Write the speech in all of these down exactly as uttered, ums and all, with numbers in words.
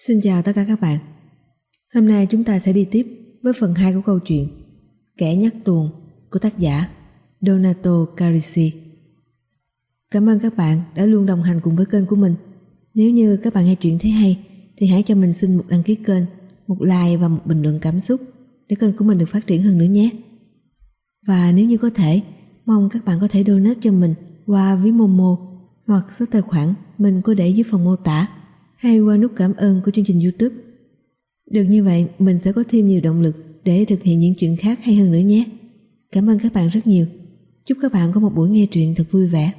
Xin chào tất cả các bạn. Hôm nay chúng ta sẽ đi tiếp với phần hai của câu chuyện Kẻ nhắc tuồng của tác giả Donato Carrisi. Cảm ơn các bạn đã luôn đồng hành cùng với kênh của mình. Nếu như các bạn nghe chuyện thấy hay thì hãy cho mình xin một đăng ký kênh, một like và một bình luận cảm xúc để kênh của mình được phát triển hơn nữa nhé. Và nếu như có thể, mong các bạn có thể donate cho mình qua ví Momo hoặc số tài khoản mình có để dưới phần mô tả, hay qua nút cảm ơn của chương trình YouTube. Được như vậy, mình sẽ có thêm nhiều động lực để thực hiện những chuyện khác hay hơn nữa nhé. Cảm ơn các bạn rất nhiều. Chúc các bạn có một buổi nghe truyện thật vui vẻ.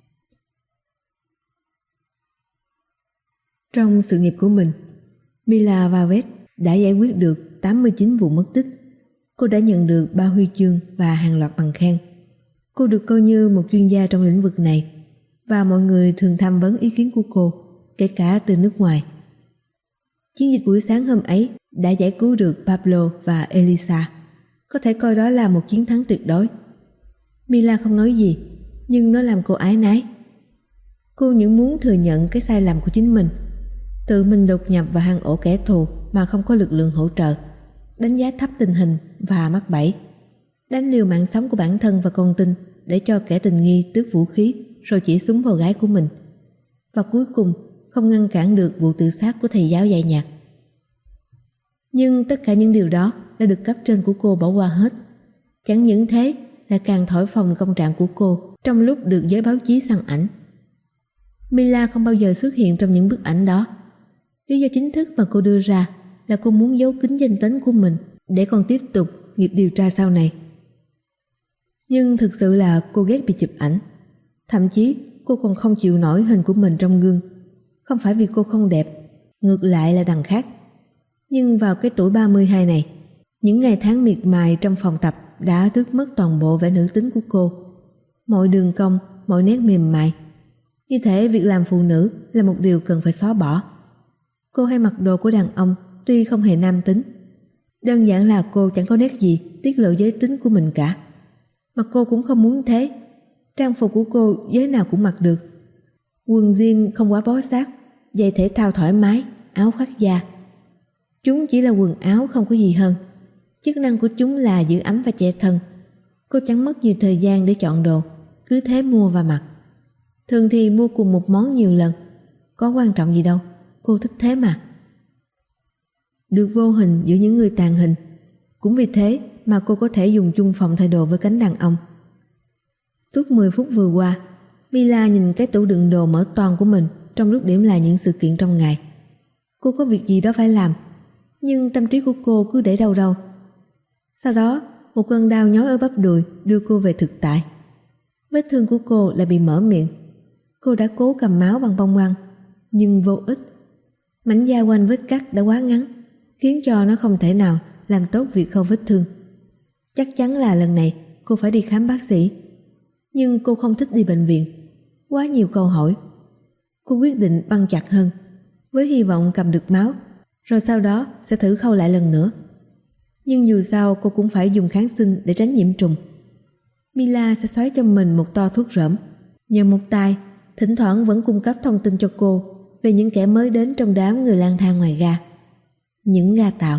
Trong sự nghiệp của mình, Mila Valverde đã giải quyết được tám mươi chín vụ mất tích. Cô đã nhận được ba huy chương và hàng loạt bằng khen. Cô được coi như một chuyên gia trong lĩnh vực này, và mọi người thường tham vấn ý kiến của cô, kể cả từ nước ngoài. Chiến dịch buổi sáng hôm ấy đã giải cứu được Pablo và Elisa. Có thể coi đó là một chiến thắng tuyệt đối. Mila không nói gì, nhưng nó làm cô áy náy. Cô những muốn thừa nhận cái sai lầm của chính mình, tự mình đột nhập vào hang ổ kẻ thù mà không có lực lượng hỗ trợ, đánh giá thấp tình hình và mắc bẫy, đánh liều mạng sống của bản thân và con tin để cho kẻ tình nghi tước vũ khí rồi chỉ súng vào gái của mình, và cuối cùng không ngăn cản được vụ tự sát của thầy giáo dạy nhạc. Nhưng tất cả những điều đó đã được cấp trên của cô bỏ qua hết. Chẳng những thế, lại càng thổi phồng công trạng của cô trong lúc được giới báo chí săn ảnh. Mila không bao giờ xuất hiện trong những bức ảnh đó. Lý do chính thức mà cô đưa ra là cô muốn giấu kín danh tính của mình để còn tiếp tục nghiệp điều tra sau này. Nhưng thực sự là cô ghét bị chụp ảnh. Thậm chí cô còn không chịu nổi hình của mình trong gương. Không phải vì cô không đẹp, ngược lại là đằng khác. Nhưng vào cái tuổi ba mươi hai này, những ngày tháng miệt mài trong phòng tập đã tước mất toàn bộ vẻ nữ tính của cô. Mọi đường cong, mọi nét mềm mại. Như thể việc làm phụ nữ là một điều cần phải xóa bỏ. Cô hay mặc đồ của đàn ông tuy không hề nam tính. Đơn giản là cô chẳng có nét gì tiết lộ giới tính của mình cả. Mà cô cũng không muốn thế. Trang phục của cô giới nào cũng mặc được. Quần jean không quá bó sát, giày thể thao thoải mái, áo khoác da. Chúng chỉ là quần áo, không có gì hơn. Chức năng của chúng là giữ ấm và che thân. Cô chẳng mất nhiều thời gian để chọn đồ, cứ thế mua và mặc. Thường thì mua cùng một món nhiều lần, có quan trọng gì đâu, cô thích thế mà. Được vô hình giữa những người tàn hình. Cũng vì thế mà cô có thể dùng chung phòng thay đồ với cánh đàn ông. Suốt mười phút vừa qua, Mila nhìn cái tủ đựng đồ mở toang của mình trong lúc điểm lại những sự kiện trong ngày. Cô có việc gì đó phải làm, nhưng tâm trí của cô cứ để đâu đâu. Sau đó, một cơn đau nhói ở bắp đùi đưa cô về thực tại. Vết thương của cô lại bị mở miệng. Cô đã cố cầm máu bằng bông băng, nhưng vô ích. Mảnh da quanh vết cắt đã quá ngắn, khiến cho nó không thể nào làm tốt việc khâu vết thương. Chắc chắn là lần này cô phải đi khám bác sĩ. Nhưng cô không thích đi bệnh viện. Quá nhiều câu hỏi. Cô quyết định băng chặt hơn, với hy vọng cầm được máu, rồi sau đó sẽ thử khâu lại lần nữa. Nhưng dù sao cô cũng phải dùng kháng sinh để tránh nhiễm trùng. Mila sẽ xoáy cho mình một to thuốc rỡm. Nhờ một tay, thỉnh thoảng vẫn cung cấp thông tin cho cô về những kẻ mới đến trong đám người lang thang ngoài ga. Những ga tàu.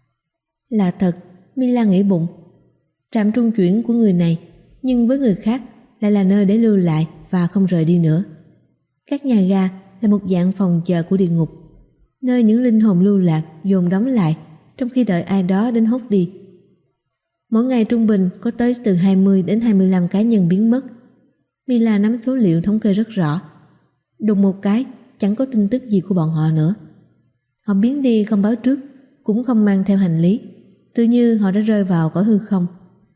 Là thật, Mila nghĩ bụng. Trạm trung chuyển của người này, nhưng với người khác lại là nơi để lưu lại và không rời đi nữa. Các nhà ga là một dạng phòng chờ của địa ngục, nơi những linh hồn lưu lạc dồn đóng lại trong khi đợi ai đó đến hốt đi. Mỗi ngày trung bình có tới từ hai mươi đến hai mươi lăm cá nhân biến mất. Mila nắm số liệu thống kê rất rõ. Đùng một cái, chẳng có tin tức gì của bọn họ nữa. Họ biến đi không báo trước, cũng không mang theo hành lý, tự như họ đã rơi vào cõi hư không.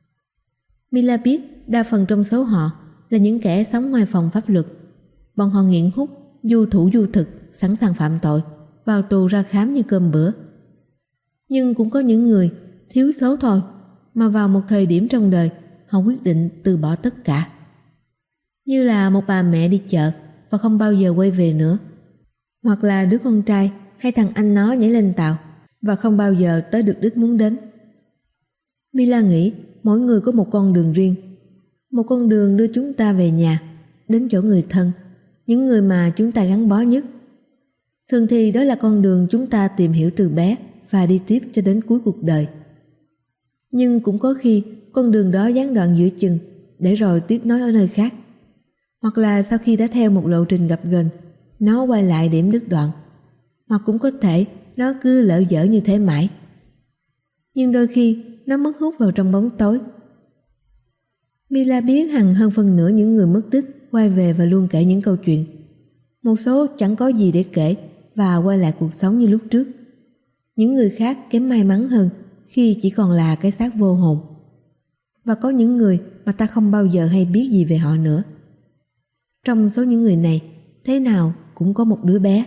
Mila biết đa phần trong số họ là những kẻ sống ngoài phòng pháp luật. Bọn họ nghiện hút, du thủ du thực, sẵn sàng phạm tội, vào tù ra khám như cơm bữa. Nhưng cũng có những người thiếu số thôi, mà vào một thời điểm trong đời họ quyết định từ bỏ tất cả. Như là một bà mẹ đi chợ và không bao giờ quay về nữa. Hoặc là đứa con trai hay thằng anh nó nhảy lên tàu và không bao giờ tới được đích muốn đến. Mila nghĩ mỗi người có một con đường riêng. Một con đường đưa chúng ta về nhà, đến chỗ người thân, những người mà chúng ta gắn bó nhất. Thường thì đó là con đường chúng ta tìm hiểu từ bé và đi tiếp cho đến cuối cuộc đời. Nhưng cũng có khi con đường đó gián đoạn giữa chừng để rồi tiếp nối ở nơi khác. Hoặc là sau khi đã theo một lộ trình gập ghềnh, nó quay lại điểm đứt đoạn. Hoặc cũng có thể nó cứ lỡ dở như thế mãi. Nhưng đôi khi nó mất hút vào trong bóng tối. Mila biết hằng hơn phân nửa những người mất tích quay về và luôn kể những câu chuyện. Một số chẳng có gì để kể và quay lại cuộc sống như lúc trước. Những người khác kém may mắn hơn khi chỉ còn là cái xác vô hồn. Và có những người mà ta không bao giờ hay biết gì về họ nữa. Trong số những người này, thế nào cũng có một đứa bé.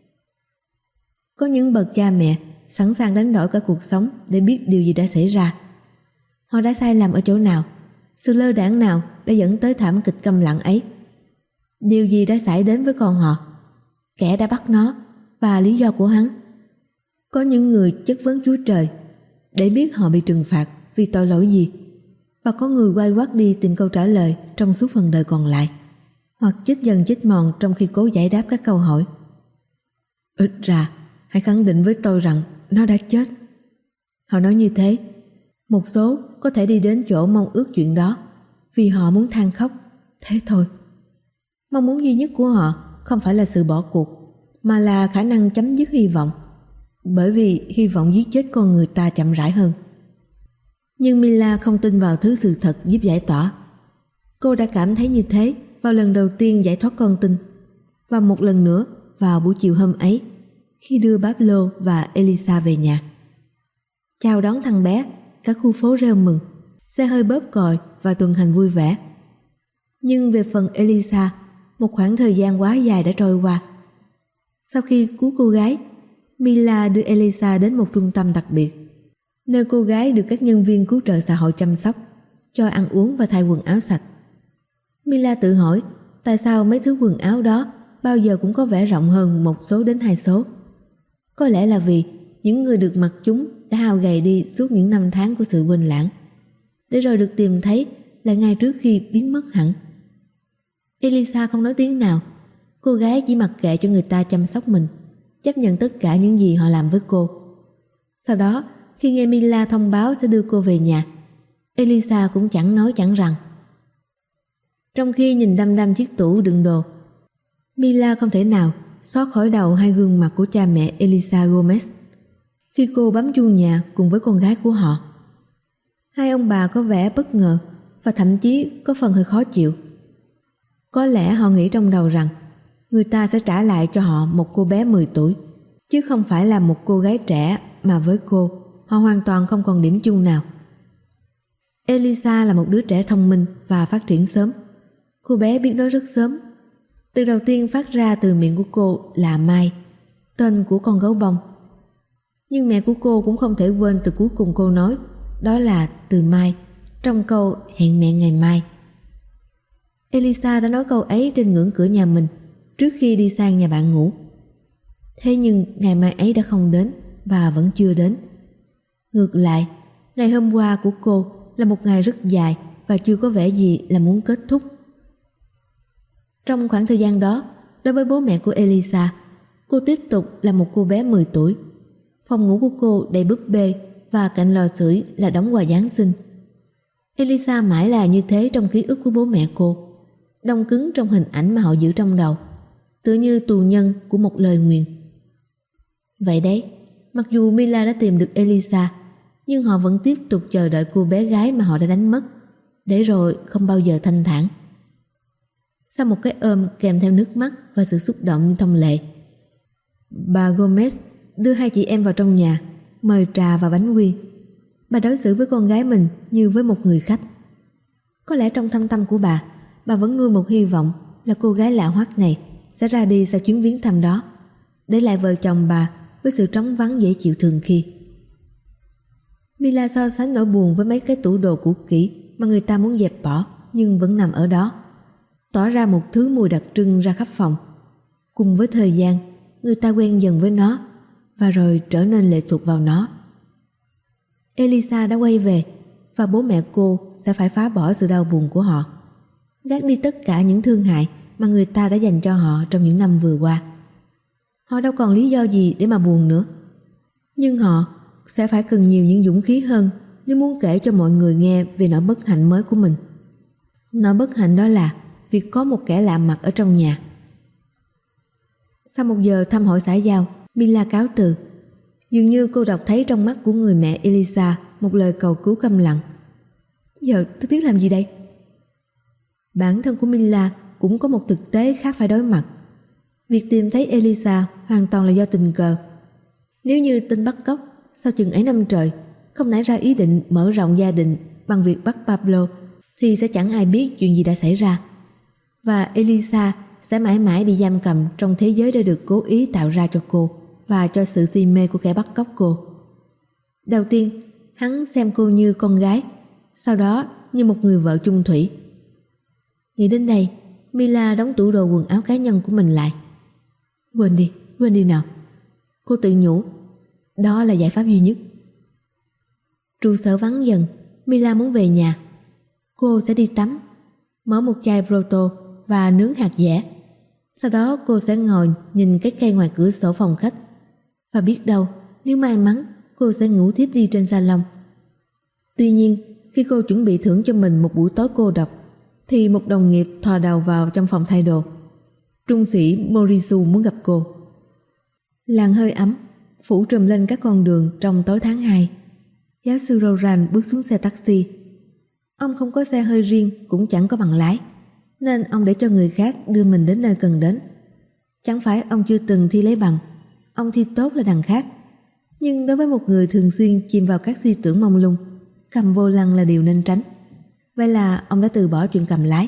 Có những bậc cha mẹ sẵn sàng đánh đổi cả cuộc sống để biết điều gì đã xảy ra. Họ đã sai lầm ở chỗ nào, sự lơ đãng nào đã dẫn tới thảm kịch câm lặng ấy. Điều gì đã xảy đến với con họ, kẻ đã bắt nó và lý do của hắn. Có những người chất vấn Chúa Trời để biết họ bị trừng phạt vì tội lỗi gì, và có người quay quắt đi tìm câu trả lời trong suốt phần đời còn lại, hoặc chết dần chết mòn trong khi cố giải đáp các câu hỏi. Ít ra hãy khẳng định với tôi rằng nó đã chết. Họ nói như thế. Một số có thể đi đến chỗ mong ước chuyện đó vì họ muốn than khóc, thế thôi. Mong muốn duy nhất của họ không phải là sự bỏ cuộc, mà là khả năng chấm dứt hy vọng, bởi vì hy vọng giết chết con người ta chậm rãi hơn. Nhưng Mila không tin vào thứ sự thật giúp giải tỏa. Cô đã cảm thấy như thế vào lần đầu tiên giải thoát con tin, và một lần nữa vào buổi chiều hôm ấy khi đưa Pablo và Elisa về nhà. Chào đón thằng bé, cả khu phố reo mừng, xe hơi bóp còi và tuần hành vui vẻ. Nhưng về phần Elisa, một khoảng thời gian quá dài đã trôi qua. Sau khi cứu cô gái, Mila đưa Elisa đến một trung tâm đặc biệt, nơi cô gái được các nhân viên cứu trợ xã hội chăm sóc, cho ăn uống và thay quần áo sạch. Mila tự hỏi tại sao mấy thứ quần áo đó bao giờ cũng có vẻ rộng hơn một số đến hai số. Có lẽ là vì những người được mặc chúng đã hao gầy đi suốt những năm tháng của sự quên lãng, để rồi được tìm thấy là ngay trước khi biến mất hẳn. Elisa không nói tiếng nào. Cô gái chỉ mặc kệ cho người ta chăm sóc mình, chấp nhận tất cả những gì họ làm với cô. Sau đó, khi nghe Mila thông báo sẽ đưa cô về nhà, Elisa cũng chẳng nói chẳng rằng. Trong khi nhìn đăm đăm chiếc tủ đựng đồ, Mila không thể nào xóa khỏi đầu hai gương mặt của cha mẹ Elisa Gomez khi cô bấm chuông nhà cùng với con gái của họ. Hai ông bà có vẻ bất ngờ và thậm chí có phần hơi khó chịu. Có lẽ họ nghĩ trong đầu rằng người ta sẽ trả lại cho họ một cô bé mười tuổi, chứ không phải là một cô gái trẻ mà với cô họ hoàn toàn không còn điểm chung nào. Elisa là một đứa trẻ thông minh và phát triển sớm. Cô bé biết nói rất sớm. Từ đầu tiên phát ra từ miệng của cô là Mai, tên của con gấu bông. Nhưng mẹ của cô cũng không thể quên từ cuối cùng cô nói, đó là từ mai, trong câu hẹn mẹ ngày mai. Elisa đã nói câu ấy trên ngưỡng cửa nhà mình trước khi đi sang nhà bạn ngủ. Thế nhưng ngày mai ấy đã không đến và vẫn chưa đến. Ngược lại, ngày hôm qua của cô là một ngày rất dài và chưa có vẻ gì là muốn kết thúc. Trong khoảng thời gian đó, đối với bố mẹ của Elisa, cô tiếp tục là một cô bé mười tuổi. Phòng ngủ của cô đầy búp bê và cạnh lò sưởi là đống quà Giáng sinh. Elisa mãi là như thế trong ký ức của bố mẹ cô, đông cứng trong hình ảnh mà họ giữ trong đầu, tựa như tù nhân của một lời nguyền. Vậy đấy, mặc dù Mila đã tìm được Elisa, nhưng họ vẫn tiếp tục chờ đợi cô bé gái mà họ đã đánh mất, để rồi không bao giờ thanh thản. Sau một cái ôm kèm theo nước mắt và sự xúc động như thông lệ, bà Gomez đưa hai chị em vào trong nhà, mời trà và bánh quy. Bà đối xử với con gái mình như với một người khách. Có lẽ trong thâm tâm của bà, bà vẫn nuôi một hy vọng là cô gái lạ hoắc này sẽ ra đi sau chuyến viếng thăm đó, để lại vợ chồng bà với sự trống vắng dễ chịu thường khi. Mila so sánh nỗi buồn với mấy cái tủ đồ cũ kỹ mà người ta muốn dẹp bỏ nhưng vẫn nằm ở đó, tỏa ra một thứ mùi đặc trưng ra khắp phòng. Cùng với thời gian, người ta quen dần với nó và rồi trở nên lệ thuộc vào nó. Elisa đã quay về và bố mẹ cô sẽ phải phá bỏ sự đau buồn của họ, gác đi tất cả những thương hại mà người ta đã dành cho họ trong những năm vừa qua. họ đâu còn lý do gì để mà buồn nữa. Nhưng họ sẽ phải cần nhiều những dũng khí hơn nếu muốn kể cho mọi người nghe về nỗi bất hạnh mới của mình. Nỗi bất hạnh đó là việc có một kẻ lạ mặt ở trong nhà. Sau một giờ thăm hỏi xã giao, Mila cáo từ. Dường như cô đọc thấy trong mắt của người mẹ Elisa một lời cầu cứu câm lặng. Giờ tôi biết làm gì đây? Bản thân của Mila cũng có một thực tế khác phải đối mặt. Việc tìm thấy Elisa hoàn toàn là do tình cờ. Nếu như tên bắt cóc sau chừng ấy năm trời không nảy ra ý định mở rộng gia đình bằng việc bắt Pablo, thì sẽ chẳng ai biết chuyện gì đã xảy ra. Và Elisa sẽ mãi mãi bị giam cầm trong thế giới đã được cố ý tạo ra cho cô và cho sự si mê của kẻ bắt cóc cô. Đầu tiên, hắn xem cô như con gái, sau đó như một người vợ chung thủy. Nghĩ đến đây, Mila đóng tủ đồ quần áo cá nhân của mình lại. Quên đi, quên đi nào. Cô tự nhủ, đó là giải pháp duy nhất. Trụ sở vắng dần, Mila muốn về nhà. Cô sẽ đi tắm, mở một chai Proto và nướng hạt dẻ. Sau đó cô sẽ ngồi nhìn cái cây ngoài cửa sổ phòng khách. Và biết đâu, nếu may mắn, cô sẽ ngủ thiếp đi trên salon. Tuy nhiên, khi cô chuẩn bị thưởng cho mình một buổi tối cô độc, thì một đồng nghiệp thò đầu vào trong phòng thay đồ. Trung sĩ Morisu muốn gặp cô. Làn hơi ấm phủ trùm lên các con đường trong tối tháng hai. Giáo sư Roran bước xuống xe taxi. Ông không có xe hơi riêng, cũng chẳng có bằng lái, nên ông để cho người khác đưa mình đến nơi cần đến. Chẳng phải ông chưa từng thi lấy bằng, ông thi tốt là đằng khác. Nhưng đối với một người thường xuyên chìm vào các suy tưởng mông lung, cầm vô lăng là điều nên tránh. Vậy là ông đã từ bỏ chuyện cầm lái.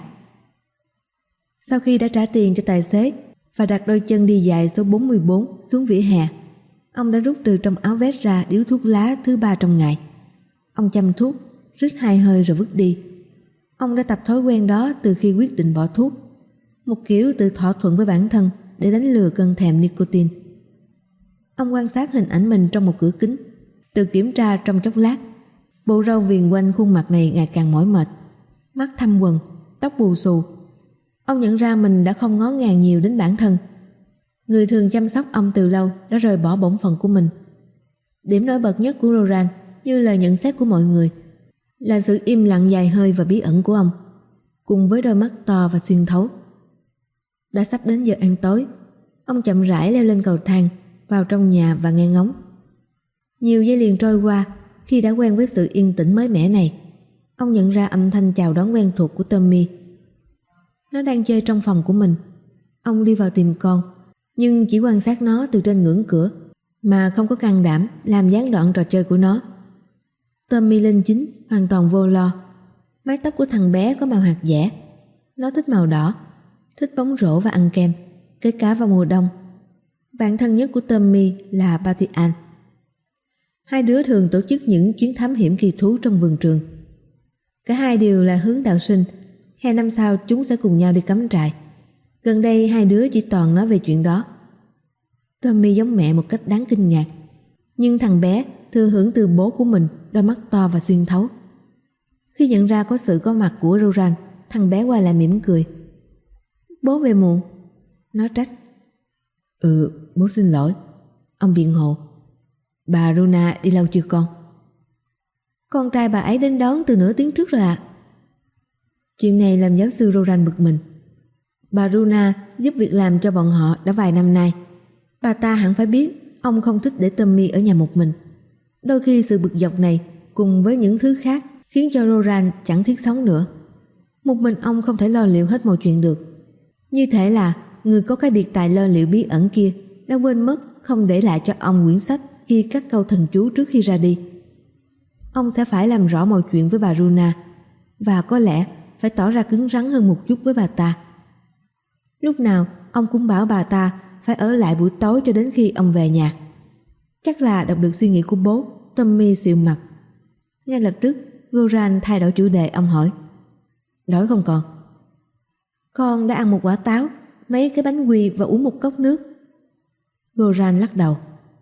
Sau khi đã trả tiền cho tài xế và đặt đôi chân đi dài số bốn mươi bốn xuống vỉa hè, ông đã rút từ trong áo vest ra điếu thuốc lá thứ ba trong ngày. Ông châm thuốc, rít hai hơi rồi vứt đi. Ông đã tập thói quen đó từ khi quyết định bỏ thuốc, một kiểu tự thỏa thuận với bản thân để đánh lừa cơn thèm nicotine. Ông quan sát hình ảnh mình trong một cửa kính, tự kiểm tra trong chốc lát. Bộ râu viền quanh khuôn mặt này ngày càng mỏi mệt, mắt thâm quầng, tóc bù xù. Ông nhận ra mình đã không ngó ngàng nhiều đến bản thân. Người thường chăm sóc ông từ lâu đã rời bỏ bổn phận của mình. Điểm nổi bật nhất của Roran, như lời nhận xét của mọi người, là sự im lặng dài hơi và bí ẩn của ông, cùng với đôi mắt to và xuyên thấu. Đã sắp đến giờ ăn tối, ông chậm rãi leo lên cầu thang, vào trong nhà và nghe ngóng. Nhiều giây liền trôi qua. Khi đã quen với sự yên tĩnh mới mẻ này, ông nhận ra âm thanh chào đón quen thuộc của Tommy. Nó đang chơi trong phòng của mình. Ông đi vào tìm con, nhưng chỉ quan sát nó từ trên ngưỡng cửa, mà không có can đảm làm gián đoạn trò chơi của nó. Tommy lên chính, hoàn toàn vô lo. Mái tóc của thằng bé có màu hạt dẻ. Nó thích màu đỏ, thích bóng rổ và ăn kem, kể cả vào mùa đông. Bạn thân nhất của Tommy là Batian. Hai đứa thường tổ chức những chuyến thám hiểm kỳ thú trong vườn trường. Cả hai đều là hướng đạo sinh. Hè năm sau chúng sẽ cùng nhau đi cắm trại. Gần đây hai đứa chỉ toàn nói về chuyện đó. Tommy giống mẹ một cách đáng kinh ngạc, nhưng thằng bé thừa hưởng từ bố của mình đôi mắt to và xuyên thấu. Khi nhận ra có sự có mặt của Roran, thằng bé quay lại mỉm cười. Bố về muộn, nó trách. Ừ, bố xin lỗi. Ông biện hộ. Bà Runa đi lâu chưa con? Con trai bà ấy đến đón từ nửa tiếng trước rồi ạ. À. Chuyện này làm giáo sư Roran bực mình. Bà Runa giúp việc làm cho bọn họ đã vài năm nay. Bà ta hẳn phải biết ông không thích để Tommy ở nhà một mình. Đôi khi sự bực dọc này cùng với những thứ khác khiến cho Roran chẳng thiết sống nữa. Một mình ông không thể lo liệu hết mọi chuyện được. Như thể là người có cái biệt tài lo liệu bí ẩn kia đã quên mất không để lại cho ông quyển sách ghi các câu thần chú trước khi ra đi. Ông sẽ phải làm rõ mọi chuyện với bà Runa, và có lẽ phải tỏ ra cứng rắn hơn một chút với bà ta. Lúc nào ông cũng bảo bà ta phải ở lại buổi tối cho đến khi ông về nhà. Chắc là đọc được suy nghĩ của bố, Tommy xịu mặt. Ngay lập tức Goran thay đổi chủ đề. Ông hỏi: đói không con? Con đã ăn một quả táo, mấy cái bánh quy và uống một cốc nước. Goran lắc đầu.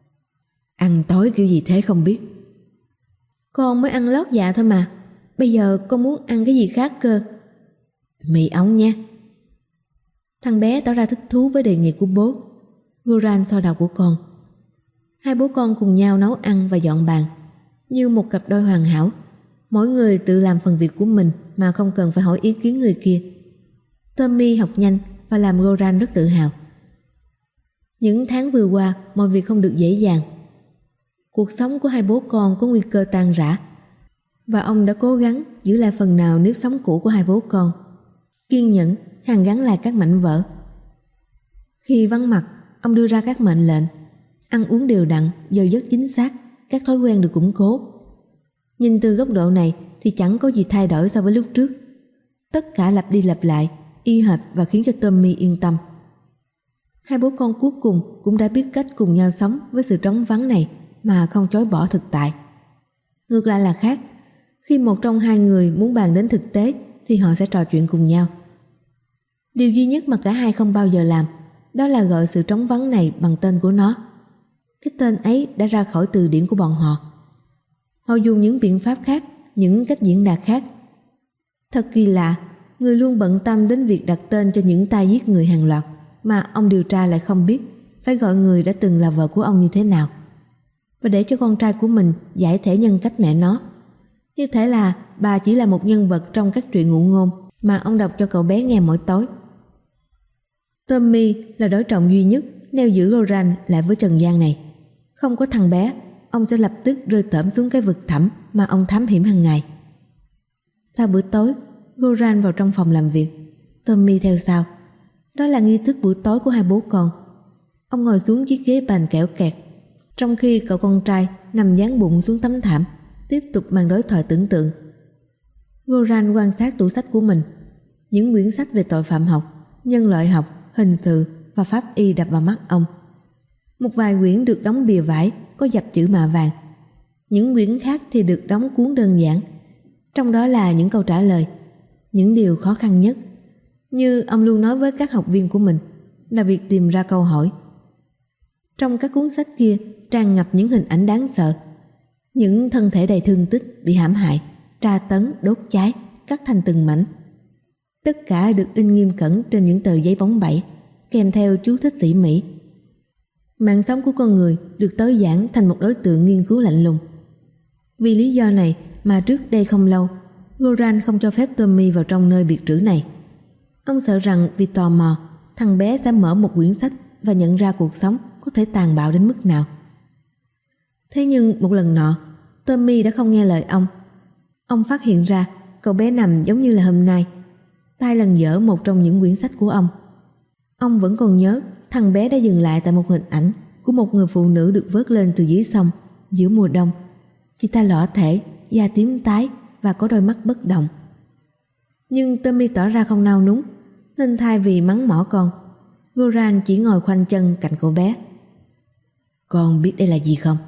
Ăn tối kiểu gì thế không biết. Con mới ăn lót dạ thôi mà. Bây giờ con muốn ăn cái gì khác cơ. Mì ống nha. Thằng bé tỏ ra thích thú với đề nghị của bố. Goran xoa đầu của con. Hai bố con cùng nhau nấu ăn và dọn bàn, như một cặp đôi hoàn hảo. Mỗi người tự làm phần việc của mình mà không cần phải hỏi ý kiến người kia. Tommy học nhanh và làm Goran rất tự hào. Những tháng vừa qua, mọi việc không được dễ dàng. Cuộc sống của hai bố con có nguy cơ tan rã, và ông đã cố gắng giữ lại phần nào nếp sống cũ của hai bố con, kiên nhẫn hàn gắn lại các mảnh vỡ. Khi vắng mặt, ông đưa ra các mệnh lệnh: ăn uống đều đặn, giờ giấc chính xác, các thói quen được củng cố. Nhìn từ góc độ này thì chẳng có gì thay đổi so với lúc trước. Tất cả lặp đi lặp lại, y hệt và khiến cho Tommy yên tâm. Hai bố con cuối cùng cũng đã biết cách cùng nhau sống với sự trống vắng này mà không chối bỏ thực tại. Ngược lại là khác, khi một trong hai người muốn bàn đến thực tế thì họ sẽ trò chuyện cùng nhau. Điều duy nhất mà cả hai không bao giờ làm đó là gọi sự trống vắng này bằng tên của nó. Cái tên ấy đã ra khỏi từ điển của bọn họ. Họ dùng những biện pháp khác, những cách diễn đạt khác. Thật kỳ lạ, người luôn bận tâm đến việc đặt tên cho những tay giết người hàng loạt, mà ông điều tra lại không biết phải gọi người đã từng là vợ của ông như thế nào, và để cho con trai của mình giải thể nhân cách mẹ nó. Như thể là bà chỉ là một nhân vật trong các truyện ngụ ngôn mà ông đọc cho cậu bé nghe mỗi tối. Tommy là đối trọng duy nhất neo giữ Goran lại với trần gian này. Không có thằng bé, ông sẽ lập tức rơi tởm xuống cái vực thẳm mà ông thám hiểm hàng ngày. Sau bữa tối, Goran vào trong phòng làm việc, Tommy theo sau. Đó là nghi thức buổi tối của hai bố con. Ông ngồi xuống chiếc ghế bàn kẽo kẹt, trong khi cậu con trai nằm dán bụng xuống tấm thảm, tiếp tục màn đối thoại tưởng tượng. Goran quan sát tủ sách của mình. Những quyển sách về tội phạm học, nhân loại học, hình sự và pháp y đập vào mắt ông. Một vài quyển được đóng bìa vải có dập chữ mạ vàng. Những quyển khác thì được đóng cuốn đơn giản. Trong đó là những câu trả lời, những điều khó khăn nhất, như ông luôn nói với các học viên của mình, là việc tìm ra câu hỏi. Trong các cuốn sách kia tràn ngập những hình ảnh đáng sợ, những thân thể đầy thương tích bị hãm hại, tra tấn, đốt cháy, cắt thành từng mảnh. Tất cả được in nghiêm cẩn trên những tờ giấy bóng bẩy, kèm theo chú thích tỉ mỉ. Mạng sống của con người được tối giản thành một đối tượng nghiên cứu lạnh lùng. Vì lý do này mà trước đây không lâu, Goran không cho phép Tommy vào trong nơi biệt trữ này. Ông sợ rằng vì tò mò, thằng bé sẽ mở một quyển sách và nhận ra cuộc sống có thể tàn bạo đến mức nào. Thế nhưng một lần nọ, Tommy đã không nghe lời ông. Ông phát hiện ra cậu bé nằm giống như là hôm nay, tay lần dở một trong những quyển sách của ông. Ông vẫn còn nhớ thằng bé đã dừng lại tại một hình ảnh của một người phụ nữ được vớt lên từ dưới sông giữa mùa đông. Chị ta lọ thể, da tím tái và có đôi mắt bất động. Nhưng Tommy tỏ ra không nao núng, nên thay vì mắng mỏ con, Goran chỉ ngồi khoanh chân cạnh cậu bé. Con biết đây là gì không?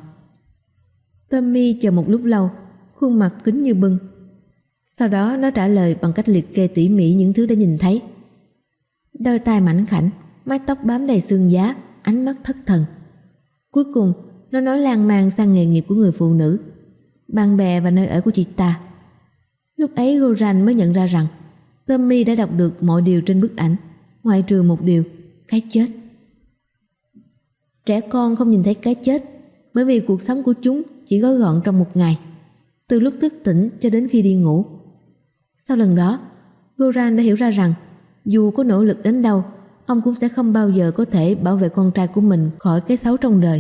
Tommy chờ một lúc lâu, khuôn mặt kín như bưng. Sau đó nó trả lời bằng cách liệt kê tỉ mỉ những thứ đã nhìn thấy. Đôi tai mảnh khảnh, mái tóc bám đầy xương giá, ánh mắt thất thần. Cuối cùng nó nói lan man sang nghề nghiệp của người phụ nữ, bạn bè và nơi ở của chị ta. Lúc ấy Goran mới nhận ra rằng Tommy đã đọc được mọi điều trên bức ảnh, ngoại trừ một điều: cái chết. Trẻ con không nhìn thấy cái chết, bởi vì cuộc sống của chúng chỉ gói gọn trong một ngày, từ lúc thức tỉnh cho đến khi đi ngủ. Sau lần đó, Goran đã hiểu ra rằng dù có nỗ lực đến đâu, ông cũng sẽ không bao giờ có thể bảo vệ con trai của mình khỏi cái xấu trong đời.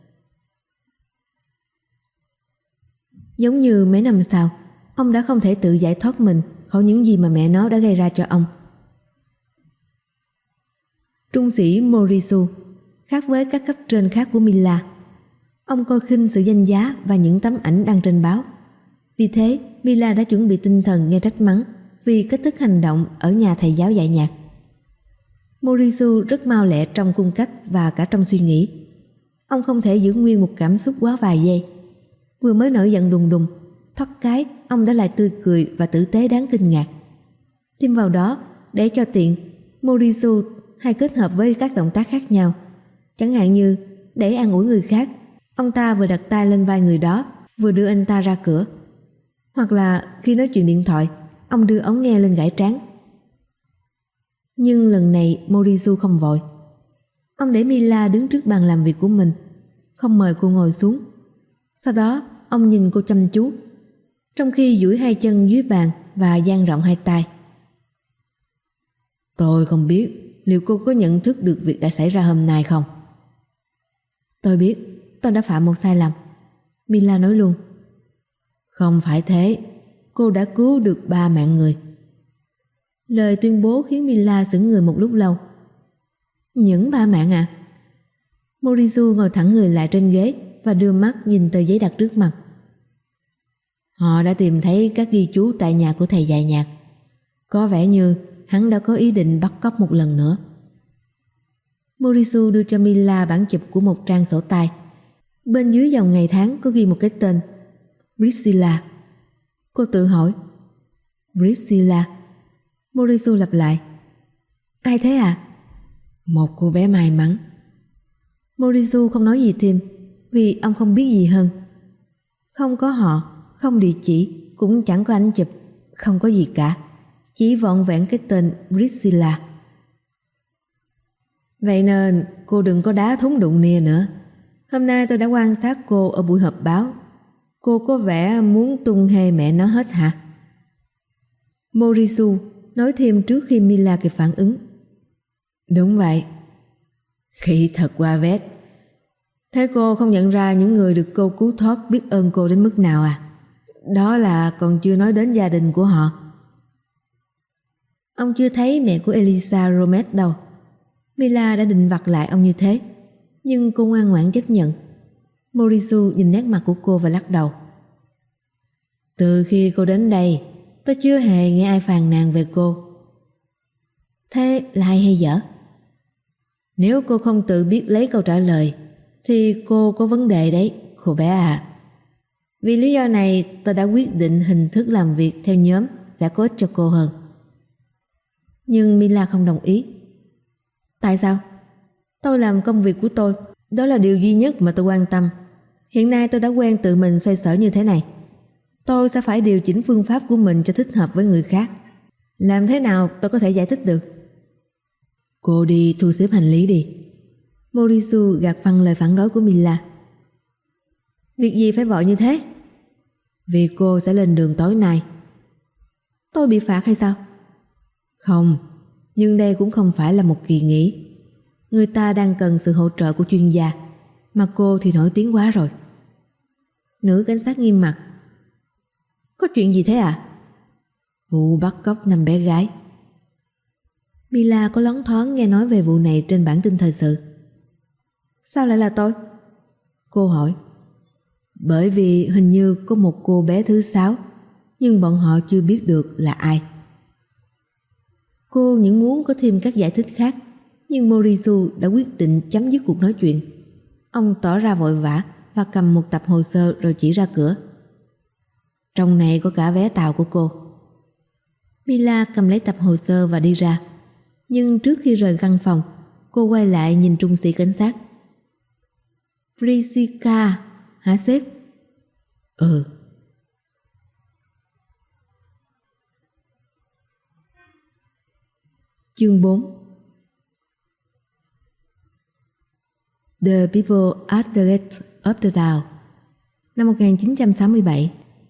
Giống như mấy năm sau, ông đã không thể tự giải thoát mình khỏi những gì mà mẹ nó đã gây ra cho ông. Trung sĩ Morisu khác với các cấp trên khác của Mila. Ông coi khinh sự danh giá và những tấm ảnh đăng trên báo. Vì thế, Mila đã chuẩn bị tinh thần nghe trách mắng vì cách thức hành động ở nhà thầy giáo dạy nhạc. Morisu rất mau lẹ trong cung cách và cả trong suy nghĩ. Ông không thể giữ nguyên một cảm xúc quá vài giây. Vừa mới nổi giận đùng đùng, thoát cái ông đã lại tươi cười và tử tế đáng kinh ngạc. Thêm vào đó, để cho tiện, Morisu hay kết hợp với các động tác khác nhau. Chẳng hạn như để an ủi người khác, ông ta vừa đặt tay lên vai người đó, vừa đưa anh ta ra cửa. Hoặc là khi nói chuyện điện thoại, ông đưa ống nghe lên gãi trán. Nhưng lần này Morisu không vội. Ông để Mila đứng trước bàn làm việc của mình, không mời cô ngồi xuống. Sau đó ông nhìn cô chăm chú, trong khi duỗi hai chân dưới bàn và dang rộng hai tay. Tôi không biết liệu cô có nhận thức được việc đã xảy ra hôm nay không? Tôi biết, tôi đã phạm một sai lầm, Mila nói luôn. Không phải thế, cô đã cứu được ba mạng người. Lời tuyên bố khiến Mila sững người một lúc lâu. Những ba mạng à? Morizu ngồi thẳng người lại trên ghế và đưa mắt nhìn tờ giấy đặt trước mặt. Họ đã tìm thấy các ghi chú tại nhà của thầy dạy nhạc. Có vẻ như hắn đã có ý định bắt cóc một lần nữa. Morizu đưa cho Mila bản chụp của một trang sổ tay. Bên dưới dòng ngày tháng có ghi một cái tên: Priscilla. Cô tự hỏi. Priscilla? Morizu lặp lại. Ai thế à? Một cô bé may mắn. Morizu không nói gì thêm vì ông không biết gì hơn. Không có họ, không địa chỉ, cũng chẳng có ảnh chụp, không có gì cả, chỉ vọn vẹn cái tên Priscilla. Vậy nên cô đừng có đá thúng đụng nia nữa. Hôm nay tôi đã quan sát cô ở buổi họp báo. Cô có vẻ muốn tung hê mẹ nó hết hả? Morizu nói thêm trước khi Mila kịp phản ứng. Đúng vậy. Khỉ thật qua vét. Thế cô không nhận ra những người được cô cứu thoát biết ơn cô đến mức nào à? Đó là còn chưa nói đến gia đình của họ. Ông chưa thấy mẹ của Elisa Romet đâu. Mila đã định vặt lại ông như thế, nhưng cô ngoan ngoãn chấp nhận. Morizu nhìn nét mặt của cô và lắc đầu. Từ khi cô đến đây, tôi chưa hề nghe ai phàn nàn về cô. Thế là hay hay dở? Nếu cô không tự biết lấy câu trả lời thì cô có vấn đề đấy, cô bé à. Vì lý do này tôi đã quyết định hình thức làm việc theo nhóm sẽ có ích cho cô hơn. Nhưng Mila không đồng ý. Tại sao? Tôi làm công việc của tôi, đó là điều duy nhất mà tôi quan tâm. Hiện nay tôi đã quen tự mình xoay sở như thế này. Tôi sẽ phải điều chỉnh phương pháp của mình cho thích hợp với người khác. Làm thế nào tôi có thể giải thích được? Cô đi thu xếp hành lý đi. Morizu gạt phăng lời phản đối của Mila. Việc gì phải vội như thế? Vì cô sẽ lên đường tối nay. Tôi bị phạt hay sao? Không, nhưng đây cũng không phải là một kỳ nghỉ. Người ta đang cần sự hỗ trợ của chuyên gia, mà cô thì nổi tiếng quá rồi. Nữ cảnh sát nghiêm mặt. Có chuyện gì thế à? Vụ bắt cóc năm bé gái. Mila có loáng thoáng nghe nói về vụ này trên bản tin thời sự. Sao lại là tôi? Cô hỏi. Bởi vì hình như có một cô bé thứ sáu, nhưng bọn họ chưa biết được là ai. Cô những muốn có thêm các giải thích khác, nhưng Morizu đã quyết định chấm dứt cuộc nói chuyện. Ông tỏ ra vội vã và cầm một tập hồ sơ rồi chỉ ra cửa. Trong này có cả vé tàu của cô. Mila cầm lấy tập hồ sơ và đi ra. Nhưng trước khi rời căn phòng, cô quay lại nhìn trung sĩ cảnh sát. Priscilla, hả sếp? Ừ. Chương bốn. The People at the Gate of the Town, năm một nghìn chín trăm sáu mươi bảy.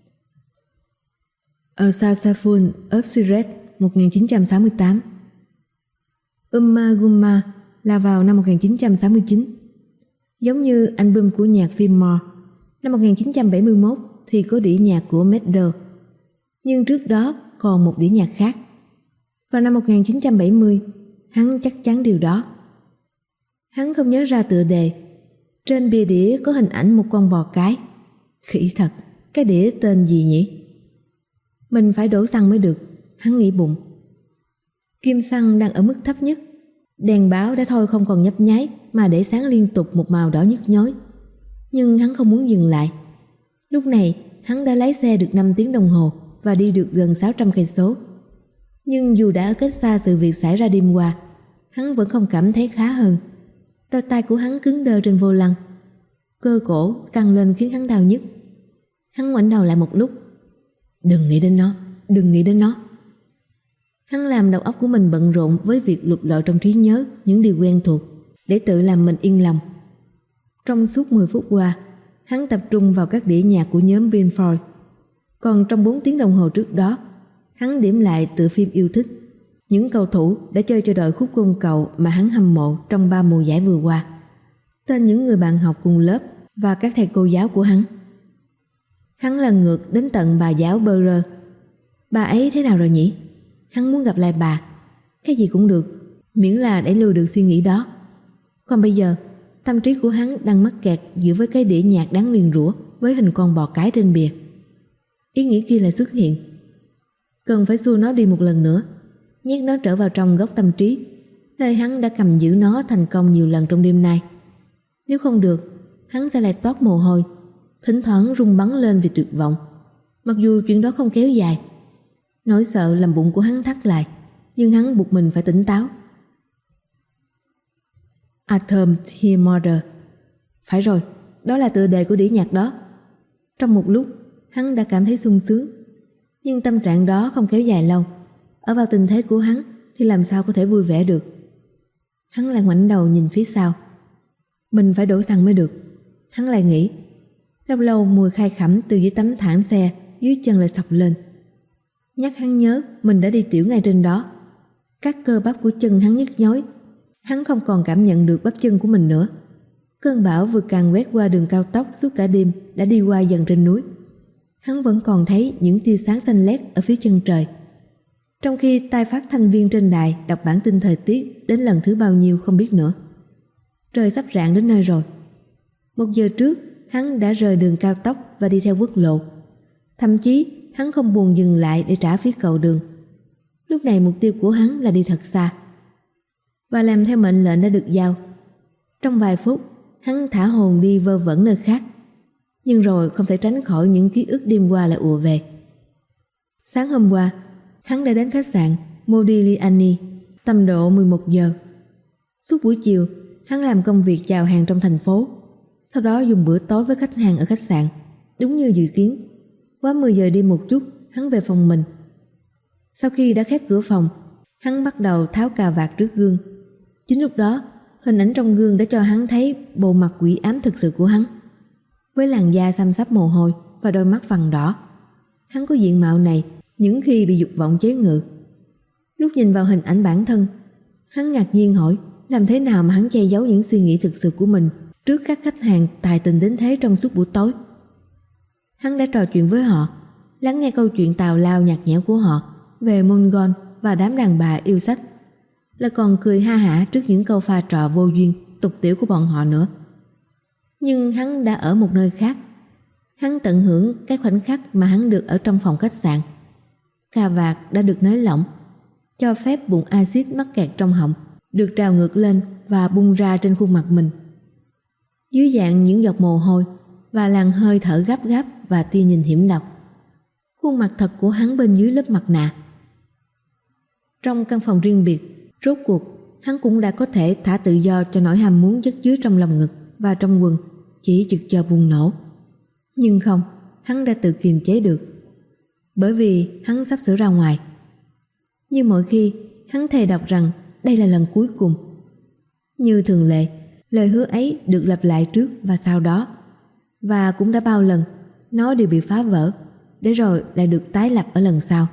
A Saxophone of Siret, một nghìn chín trăm sáu mươi tám. Umma Gumma là vào năm một nghìn chín trăm sáu mươi chín. Giống như album của nhạc Fillmore, năm một nghìn chín trăm bảy mươi mốt thì có đĩa nhạc của Medder, nhưng trước đó còn một đĩa nhạc khác. Vào năm một nghìn chín trăm bảy mươi, hắn chắc chắn điều đó. Hắn không nhớ ra tựa đề. Trên bìa đĩa có hình ảnh một con bò cái. Khỉ thật, cái đĩa tên gì nhỉ? Mình phải đổ xăng mới được, hắn nghĩ bụng. Kim xăng đang ở mức thấp nhất. Đèn báo đã thôi không còn nhấp nháy mà để sáng liên tục một màu đỏ nhức nhối. Nhưng hắn không muốn dừng lại. Lúc này hắn đã lái xe được năm tiếng đồng hồ và đi được gần sáu trăm cây số. Nhưng dù đã ở cách xa sự việc xảy ra đêm qua, hắn vẫn không cảm thấy khá hơn. Đôi tay của hắn cứng đơ trên vô lăng. Cơ cổ căng lên khiến hắn đau nhức. Hắn ngoảnh đầu lại một lúc. Đừng nghĩ đến nó, đừng nghĩ đến nó. Hắn làm đầu óc của mình bận rộn với việc lục lọi trong trí nhớ những điều quen thuộc, để tự làm mình yên lòng. Trong suốt mười phút qua, hắn tập trung vào các đĩa nhạc của nhóm Pink Floyd. Còn trong bốn tiếng đồng hồ trước đó, hắn điểm lại tựa phim yêu thích, những cầu thủ đã chơi cho đội khúc côn cầu mà hắn hâm mộ trong ba mùa giải vừa qua, tên những người bạn học cùng lớp và các thầy cô giáo của hắn. Hắn lần ngược đến tận bà giáo Berger. Bà ấy thế nào rồi nhỉ? Hắn muốn gặp lại bà. Cái gì cũng được, miễn là đẩy lùi được suy nghĩ đó. Còn bây giờ, tâm trí của hắn đang mắc kẹt giữa với cái đĩa nhạc đáng nguyền rủa với hình con bò cái trên bìa. Ý nghĩ kia lại xuất hiện. Cần phải xua nó đi một lần nữa, nhét nó trở vào trong góc tâm trí, nơi hắn đã cầm giữ nó thành công nhiều lần trong đêm nay. Nếu không được, hắn sẽ lại toát mồ hôi, thỉnh thoảng rung bắn lên vì tuyệt vọng. Mặc dù chuyện đó không kéo dài, nỗi sợ làm bụng của hắn thắt lại, nhưng hắn buộc mình phải tỉnh táo. Atom Here Murder. Phải rồi, đó là tựa đề của đĩa nhạc đó. Trong một lúc, hắn đã cảm thấy sung sướng, nhưng tâm trạng đó không kéo dài lâu. Ở vào tình thế của hắn thì làm sao có thể vui vẻ được. Hắn lại ngoảnh đầu nhìn phía sau. Mình phải đổ xăng mới được, hắn lại nghĩ. Lâu lâu mùi khai khẩm từ dưới tấm thảm xe dưới chân lại sộc lên, nhắc hắn nhớ mình đã đi tiểu ngay trên đó. Các cơ bắp của chân hắn nhức nhói. Hắn không còn cảm nhận được bắp chân của mình nữa. Cơn bão vừa càn quét qua đường cao tốc suốt cả đêm đã đi qua dần trên núi. Hắn vẫn còn thấy những tia sáng xanh lét ở phía chân trời, trong khi tai phát thanh viên trên đài đọc bản tin thời tiết đến lần thứ bao nhiêu không biết nữa. Trời sắp rạng đến nơi rồi. Một giờ trước, hắn đã rời đường cao tốc và đi theo quốc lộ. Thậm chí, hắn không buồn dừng lại để trả phí cầu đường. Lúc này mục tiêu của hắn là đi thật xa và làm theo mệnh lệnh đã được giao. Trong vài phút, hắn thả hồn đi vơ vẩn nơi khác, nhưng rồi không thể tránh khỏi những ký ức đêm qua lại ùa về. Sáng hôm qua, hắn đã đến khách sạn Modigliani tầm độ mười một giờ. Suốt buổi chiều, hắn làm công việc chào hàng trong thành phố, sau đó dùng bữa tối với khách hàng ở khách sạn. Đúng như dự kiến, quá mười giờ đi một chút, hắn về phòng mình. Sau khi đã khép cửa phòng, hắn bắt đầu tháo cà vạt trước gương. Chính lúc đó, hình ảnh trong gương đã cho hắn thấy bộ mặt quỷ ám thực sự của hắn, với làn da xăm xắp mồ hôi và đôi mắt vằn đỏ. Hắn có diện mạo này những khi bị dục vọng chế ngự. Lúc nhìn vào hình ảnh bản thân, hắn ngạc nhiên hỏi làm thế nào mà hắn che giấu những suy nghĩ thực sự của mình trước các khách hàng tài tình đến thế trong suốt buổi tối. Hắn đã trò chuyện với họ, lắng nghe câu chuyện tào lao nhạt nhẽo của họ về Mongon và đám đàn bà yêu sách, là còn cười ha hả trước những câu pha trò vô duyên tục tiểu của bọn họ nữa. Nhưng hắn đã ở một nơi khác. Hắn tận hưởng cái khoảnh khắc mà hắn được ở trong phòng khách sạn. Cà vạt đã được nới lỏng, cho phép bụng axit mắc kẹt trong họng được trào ngược lên và bung ra trên khuôn mặt mình, dưới dạng những giọt mồ hôi và làn hơi thở gấp gáp và tia nhìn hiểm độc. Khuôn mặt thật của hắn bên dưới lớp mặt nạ. Trong căn phòng riêng biệt, rốt cuộc hắn cũng đã có thể thả tự do cho nỗi ham muốn chất chứa trong lòng ngực và trong quần chỉ chực chờ bùng nổ. Nhưng không, hắn đã tự kiềm chế được, bởi vì hắn sắp sửa ra ngoài. Như mọi khi, hắn thề độc rằng đây là lần cuối cùng. Như thường lệ, lời hứa ấy được lặp lại trước và sau đó, và cũng đã bao lần nó đều bị phá vỡ, để rồi lại được tái lập ở lần sau.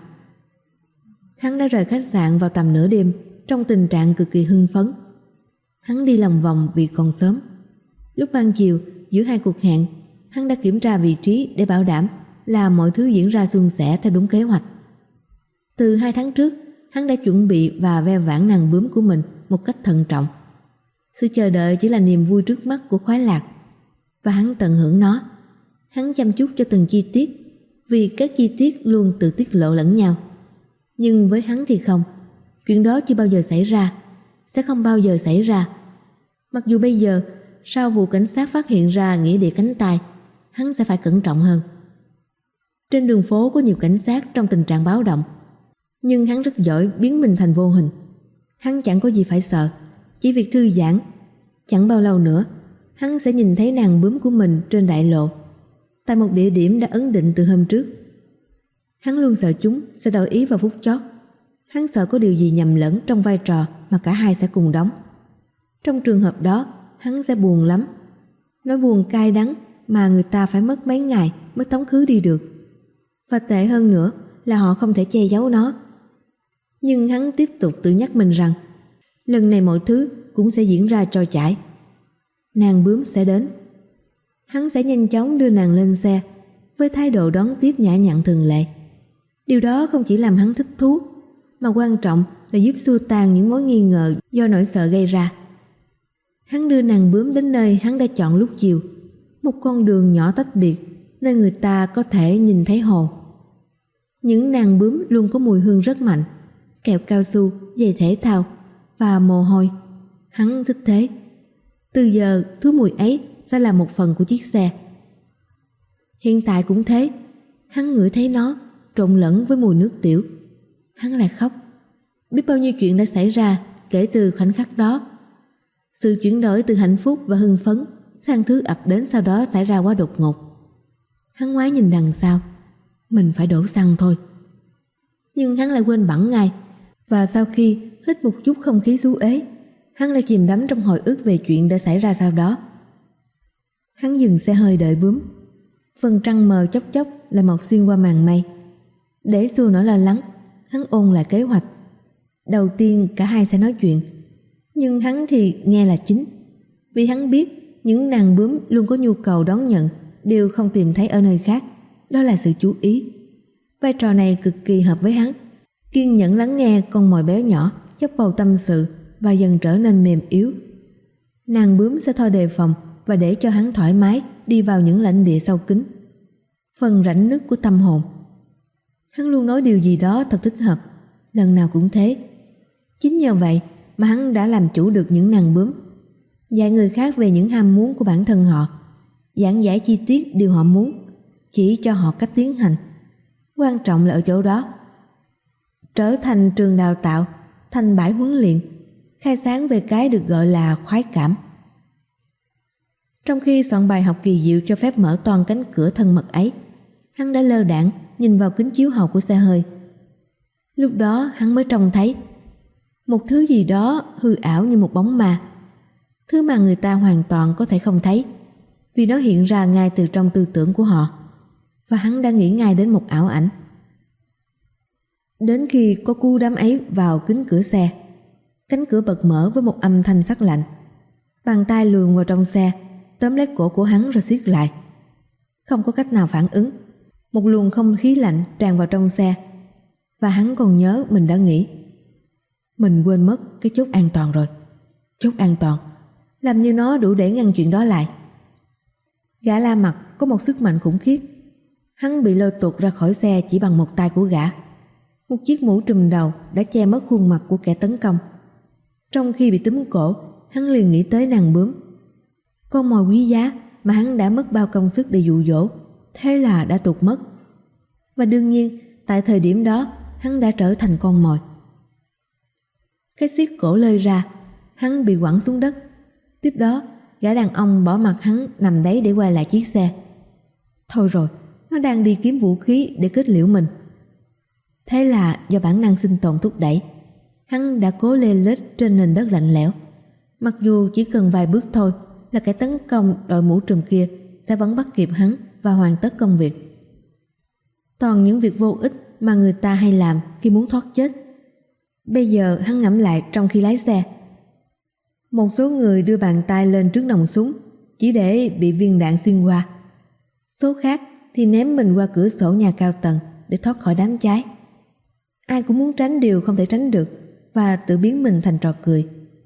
Hắn đã rời khách sạn vào tầm nửa đêm trong tình trạng cực kỳ hưng phấn. Hắn đi lòng vòng vì còn sớm. Lúc ban chiều, giữa hai cuộc hẹn, hắn đã kiểm tra vị trí để bảo đảm là mọi thứ diễn ra suôn sẻ theo đúng kế hoạch. Từ hai tháng trước, hắn đã chuẩn bị và ve vãn nàng bướm của mình một cách thận trọng. Sự chờ đợi chỉ là niềm vui trước mắt của khoái lạc, và hắn tận hưởng nó. Hắn chăm chút cho từng chi tiết, vì các chi tiết luôn tự tiết lộ lẫn nhau. Nhưng với hắn thì không, chuyện đó chưa bao giờ xảy ra, sẽ không bao giờ xảy ra. Mặc dù bây giờ, sau vụ cảnh sát phát hiện ra nghĩa địa cánh tay, hắn sẽ phải cẩn trọng hơn. Trên đường phố có nhiều cảnh sát trong tình trạng báo động, nhưng hắn rất giỏi biến mình thành vô hình. Hắn chẳng có gì phải sợ, chỉ việc thư giãn. Chẳng bao lâu nữa, hắn sẽ nhìn thấy nàng bướm của mình trên đại lộ, tại một địa điểm đã ấn định từ hôm trước. Hắn luôn sợ chúng sẽ đổi ý vào phút chót. Hắn sợ có điều gì nhầm lẫn trong vai trò mà cả hai sẽ cùng đóng. Trong trường hợp đó, hắn sẽ buồn lắm. Nói buồn cay đắng mà người ta phải mất mấy ngày mới tống khứ đi được. Và tệ hơn nữa là họ không thể che giấu nó. Nhưng hắn tiếp tục tự nhắc mình rằng lần này mọi thứ cũng sẽ diễn ra trôi chảy. Nàng bướm sẽ đến. Hắn sẽ nhanh chóng đưa nàng lên xe với thái độ đón tiếp nhã nhặn thường lệ. Điều đó không chỉ làm hắn thích thú, mà quan trọng là giúp xua tan những mối nghi ngờ do nỗi sợ gây ra. Hắn đưa nàng bướm đến nơi hắn đã chọn lúc chiều, một con đường nhỏ tách biệt nơi người ta có thể nhìn thấy hồ. Những nàng bướm luôn có mùi hương rất mạnh, kẹo cao su, giày thể thao và mồ hôi. Hắn thích thế. Từ giờ thứ mùi ấy sẽ là một phần của chiếc xe. Hiện tại cũng thế. Hắn ngửi thấy nó trộn lẫn với mùi nước tiểu. Hắn lại khóc. Biết bao nhiêu chuyện đã xảy ra kể từ khoảnh khắc đó. Sự chuyển đổi từ hạnh phúc và hưng phấn sang thứ ập đến sau đó xảy ra quá đột ngột. Hắn ngoái nhìn đằng sau. Mình phải đổ xăng thôi. Nhưng hắn lại quên bẵng ngay. Và sau khi hít một chút không khí xú ế, hắn lại chìm đắm trong hồi ức về chuyện đã xảy ra sau đó. Hắn dừng xe hơi đợi bướm. Phần trăng mờ chốc chốc lại mọc xuyên qua màn mây. Để xua nỗi lo lắng, hắn ôn lại kế hoạch. Đầu tiên cả hai sẽ nói chuyện, nhưng hắn thì nghe là chính. Vì hắn biết những nàng bướm luôn có nhu cầu đón nhận đều không tìm thấy ở nơi khác. Đó là sự chú ý. Vai trò này cực kỳ hợp với hắn. Kiên nhẫn lắng nghe con mồi béo nhỏ dốc bầu tâm sự và dần trở nên mềm yếu. Nàng bướm sẽ thôi đề phòng và để cho hắn thoải mái đi vào những lãnh địa sâu kín, phần rãnh nứt của tâm hồn. Hắn luôn nói điều gì đó thật thích hợp, lần nào cũng thế. Chính nhờ vậy mà hắn đã làm chủ được những nàng bướm, dạy người khác về những ham muốn của bản thân họ, giảng giải chi tiết điều họ muốn, chỉ cho họ cách tiến hành. Quan trọng là ở chỗ đó. Trở thành trường đào tạo, thành bãi huấn luyện, khai sáng về cái được gọi là khoái cảm. Trong khi soạn bài học kỳ diệu cho phép mở toang cánh cửa thân mật ấy, hắn đã lơ đãng nhìn vào kính chiếu hậu của xe hơi. Lúc đó hắn mới trông thấy một thứ gì đó hư ảo như một bóng ma, thứ mà người ta hoàn toàn có thể không thấy, vì nó hiện ra ngay từ trong tư tưởng của họ, và hắn đã nghĩ ngay đến một ảo ảnh. Đến khi có cú đám ấy vào kính cửa xe, cánh cửa bật mở với một âm thanh sắc lạnh. Bàn tay luồn vào trong xe, tóm lấy cổ của hắn rồi siết lại. Không có cách nào phản ứng. Một luồng không khí lạnh tràn vào trong xe, và hắn còn nhớ mình đã nghĩ mình quên mất cái chốt an toàn rồi. Chốt an toàn, làm như nó đủ để ngăn chuyện đó lại. Gã La Mặt có một sức mạnh khủng khiếp. Hắn bị lôi tuột ra khỏi xe chỉ bằng một tay của gã. Một chiếc mũ trùm đầu đã che mất khuôn mặt của kẻ tấn công. Trong khi bị túm cổ, hắn liền nghĩ tới nàng bướm, con mồi quý giá mà hắn đã mất bao công sức để dụ dỗ, thế là đã tuột mất. Và đương nhiên, tại thời điểm đó, hắn đã trở thành con mồi. Cái xiết cổ lơi ra, hắn bị quẳng xuống đất. Tiếp đó, gã đàn ông bỏ mặc hắn nằm đấy để quay lại chiếc xe. Thôi rồi, nó đang đi kiếm vũ khí để kết liễu mình. Thế là do bản năng sinh tồn thúc đẩy, hắn đã cố lê lết trên nền đất lạnh lẽo. Mặc dù chỉ cần vài bước thôi là kẻ tấn công đội mũ trùm kia sẽ vẫn bắt kịp hắn và hoàn tất công việc. Toàn những việc vô ích mà người ta hay làm khi muốn thoát chết. Bây giờ hắn ngẫm lại trong khi lái xe. Một số người đưa bàn tay lên trước nòng súng chỉ để bị viên đạn xuyên qua. Số khác thì ném mình qua cửa sổ nhà cao tầng để thoát khỏi đám cháy. Ai cũng muốn tránh điều không thể tránh được và tự biến mình thành trò cười.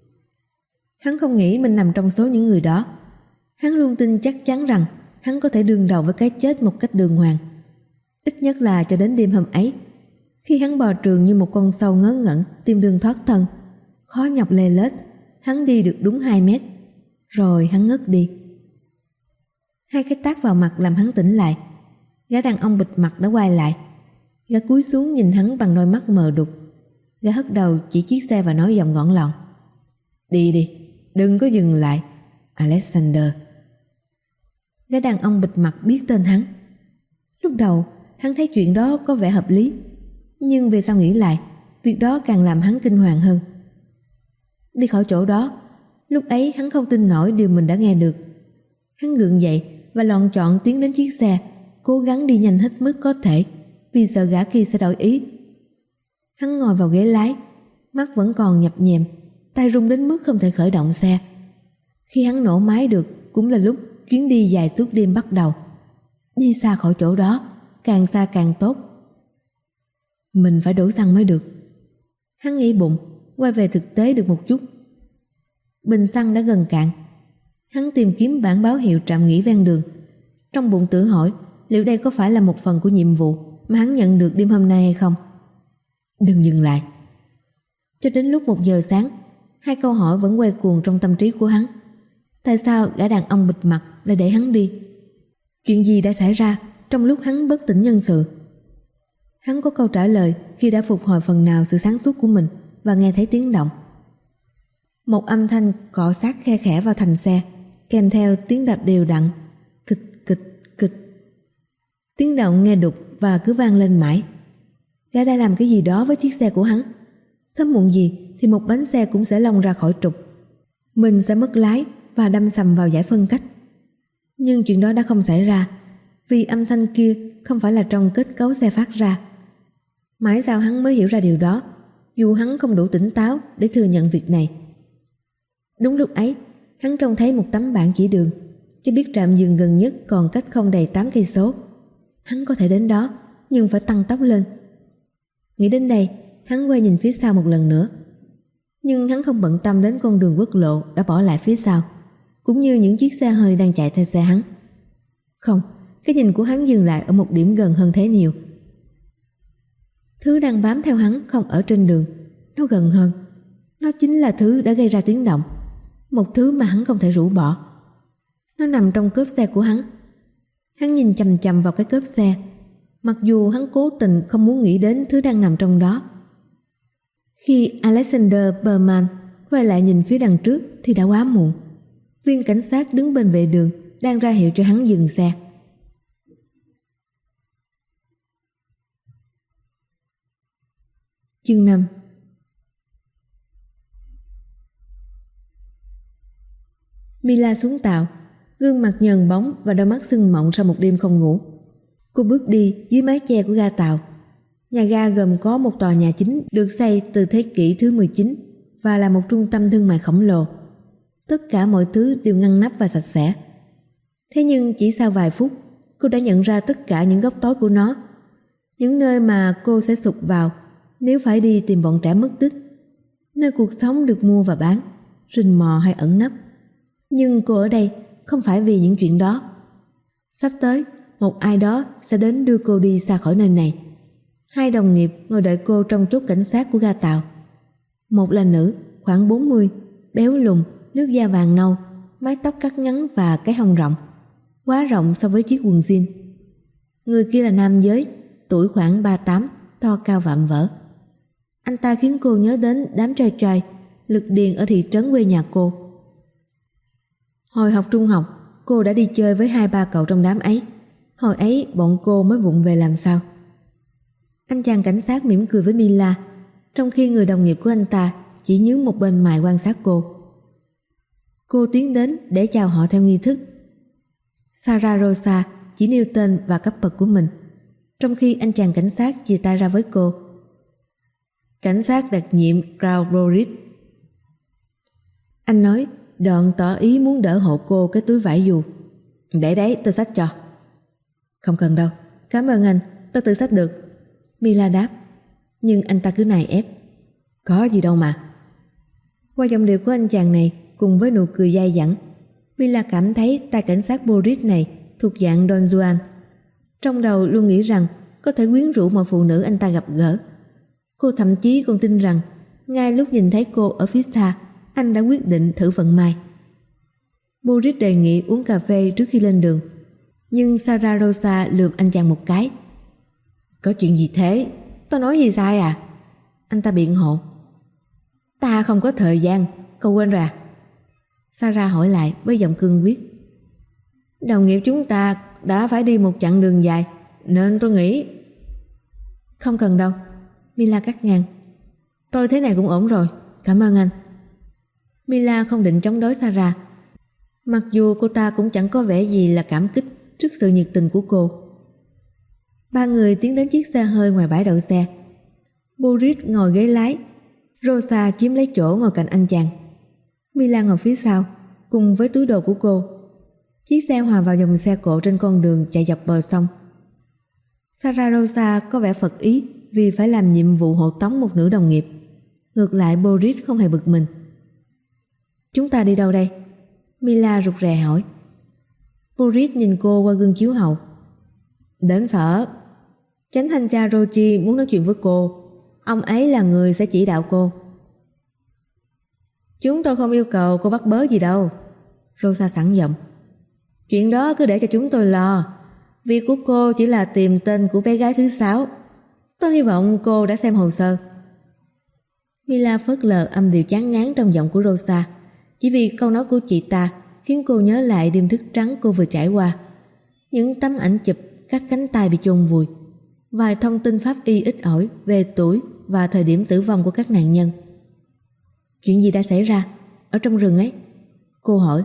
Hắn không nghĩ mình nằm trong số những người đó. Hắn luôn tin chắc chắn rằng hắn có thể đương đầu với cái chết một cách đường hoàng. Ít nhất là cho đến đêm hôm ấy, khi hắn bò trường như một con sâu ngớ ngẩn tìm đường thoát thân, khó nhọc lê lết. Hắn đi được đúng hai mét, rồi hắn ngất đi. Hai cái tát vào mặt làm hắn tỉnh lại. Gã đàn ông bịt mặt đã quay lại. Gã cúi xuống nhìn hắn bằng đôi mắt mờ đục. Gã hất đầu chỉ chiếc xe và nói giọng gọn lọn: Đi đi, đừng có dừng lại, Alexander. Gã đàn ông bịt mặt biết tên hắn. Lúc đầu hắn thấy chuyện đó có vẻ hợp lý, nhưng về sau nghĩ lại, việc đó càng làm hắn kinh hoàng hơn. Đi khỏi chỗ đó, Lúc ấy hắn không tin nổi điều mình đã nghe được. Hắn gượng dậy và loạng choạng tiến đến chiếc xe, cố gắng đi nhanh hết mức có thể vì sợ gã kia sẽ đổi ý. Hắn ngồi vào ghế lái, mắt vẫn còn nhập nhèm, tay run đến mức không thể khởi động xe. Khi hắn nổ máy được cũng là lúc chuyến đi dài suốt đêm bắt đầu. Đi xa khỏi chỗ đó, càng xa càng tốt. Mình phải đổ xăng mới được. Hắn nghĩ bụng, quay về thực tế được một chút. Bình xăng đã gần cạn. Hắn tìm kiếm bảng báo hiệu trạm nghỉ ven đường. Trong bụng tự hỏi liệu đây có phải là một phần của nhiệm vụ mà hắn nhận được đêm hôm nay hay không. Đừng dừng lại. Cho đến lúc một giờ sáng, hai câu hỏi vẫn quay cuồng trong tâm trí của hắn. Tại sao gã đàn ông bịt mặt lại để hắn đi? Chuyện gì đã xảy ra trong lúc hắn bất tỉnh nhân sự? Hắn có câu trả lời khi đã phục hồi phần nào sự sáng suốt của mình và nghe thấy tiếng động. Một âm thanh cọ sát khe khẽ vào thành xe, kèm theo tiếng đạp đều đặn, kịch kịch kịch. Tiếng động nghe đục và cứ vang lên mãi. Gã đã làm cái gì đó với chiếc xe của hắn. Sớm muộn gì thì một bánh xe cũng sẽ lông ra khỏi trục. Mình sẽ mất lái và đâm sầm vào dải phân cách. Nhưng chuyện đó đã không xảy ra, vì âm thanh kia không phải là trong kết cấu xe phát ra. Mãi sau hắn mới hiểu ra điều đó, dù hắn không đủ tỉnh táo để thừa nhận việc này. Đúng lúc ấy, hắn trông thấy một tấm bảng chỉ đường, cho biết trạm dừng gần nhất còn cách không đầy tám cây số. Hắn có thể đến đó, nhưng phải tăng tốc lên. Nghĩ đến đây, hắn quay nhìn phía sau một lần nữa. Nhưng hắn không bận tâm đến con đường quốc lộ đã bỏ lại phía sau, cũng như những chiếc xe hơi đang chạy theo xe hắn. Không, cái nhìn của hắn dừng lại ở một điểm gần hơn thế nhiều. Thứ đang bám theo hắn không ở trên đường, nó gần hơn. Nó chính là thứ đã gây ra tiếng động, một thứ mà hắn không thể rũ bỏ. Nó nằm trong cốp xe của hắn. Hắn nhìn chằm chằm vào cái cốp xe, mặc dù hắn cố tình không muốn nghĩ đến thứ đang nằm trong đó. Khi Alexander Berman quay lại nhìn phía đằng trước thì đã quá muộn. Viên cảnh sát đứng bên vệ đường đang ra hiệu cho hắn dừng xe. Chương năm. Mila xuống tàu, gương mặt nhờn bóng và đôi mắt sưng mọng sau một đêm không ngủ. Cô bước đi dưới mái che của ga tàu. Nhà ga gồm có một tòa nhà chính được xây từ thế kỷ thứ mười chín và là một trung tâm thương mại khổng lồ. Tất cả mọi thứ đều ngăn nắp và sạch sẽ. Thế nhưng chỉ sau vài phút, cô đã nhận ra tất cả những góc tối của nó, những nơi mà cô sẽ sụp vào nếu phải đi tìm bọn trẻ mất tích, nơi cuộc sống được mua và bán, rình mò hay ẩn nấp. Nhưng cô ở đây không phải vì những chuyện đó. Sắp tới, một ai đó sẽ đến đưa cô đi xa khỏi nơi này. Hai đồng nghiệp ngồi đợi cô trong chốt cảnh sát của ga tàu. Một là nữ, khoảng bốn mươi, béo lùn, nước da vàng nâu, mái tóc cắt ngắn và cái hông rộng, quá rộng so với chiếc quần jean. Người kia là nam giới, tuổi khoảng ba mươi tám, to cao vạm vỡ. Anh ta khiến cô nhớ đến đám trai trai lực điền ở thị trấn quê nhà cô. Hồi học trung học, cô đã đi chơi với hai ba cậu trong đám ấy. Hồi ấy bọn cô mới vụng về làm sao. Anh chàng cảnh sát mỉm cười với Mila, trong khi người đồng nghiệp của anh ta chỉ nhướng một bên mày quan sát cô. Cô tiến đến để chào họ theo nghi thức. Sarah Rosa chỉ nêu tên và cấp bậc của mình, trong khi anh chàng cảnh sát chia tay ra với cô. Cảnh sát đặc nhiệm Carl Boris. Anh nói, đoạn tỏ ý muốn đỡ hộ cô cái túi vải dù. Để đấy, tôi xách cho. Không cần đâu, cảm ơn anh, tôi tự xách được. Mila đáp, nhưng anh ta cứ nài ép. Có gì đâu mà. Qua giọng điệu của anh chàng này cùng với nụ cười dai dẳng, Mila cảm thấy tay cảnh sát Boris này thuộc dạng Don Juan. Trong đầu luôn nghĩ rằng có thể quyến rũ mọi phụ nữ anh ta gặp gỡ. Cô thậm chí còn tin rằng ngay lúc nhìn thấy cô ở phía xa, anh đã quyết định thử vận may. Boris đề nghị uống cà phê trước khi lên đường, nhưng Sarah Rosa lườm anh chàng một cái. Có chuyện gì thế? Tôi nói gì sai à? Anh ta biện hộ. Ta không có thời gian, cậu quên rồi à? Sarah hỏi lại với giọng cương quyết. Đồng nghiệp chúng ta đã phải đi một chặng đường dài, nên tôi nghĩ... Không cần đâu, Mila cắt ngang. Tôi thế này cũng ổn rồi, cảm ơn anh. Mila không định chống đối Sarah, mặc dù cô ta cũng chẳng có vẻ gì là cảm kích trước sự nhiệt tình của cô. Ba người tiến đến chiếc xe hơi ngoài bãi đậu xe. Boris ngồi ghế lái, Rosa chiếm lấy chỗ ngồi cạnh anh chàng. Mila ngồi phía sau, cùng với túi đồ của cô. Chiếc xe hòa vào dòng xe cộ trên con đường chạy dọc bờ sông. Sarah Rosa có vẻ phật ý vì phải làm nhiệm vụ hộ tống một nữ đồng nghiệp. Ngược lại Boris không hề bực mình. Chúng ta đi đâu đây? Mila rụt rè hỏi. Boris nhìn cô qua gương chiếu hậu. Đến sở. Chánh thanh tra Rochi muốn nói chuyện với cô. Ông ấy là người sẽ chỉ đạo cô. Chúng tôi không yêu cầu cô bắt bớ gì đâu. Rosa sẵn giọng. Chuyện đó cứ để cho chúng tôi lo. Việc của cô chỉ là tìm tên của bé gái thứ sáu. Tôi hy vọng cô đã xem hồ sơ. Mila phớt lờ âm điệu chán ngán trong giọng của Rosa. Chỉ vì câu nói của chị ta khiến cô nhớ lại đêm thức trắng cô vừa trải qua. Những tấm ảnh chụp các cánh tay bị chôn vùi, vài thông tin pháp y ít ỏi về tuổi và thời điểm tử vong của các nạn nhân. Chuyện gì đã xảy ra ở trong rừng ấy? Cô hỏi.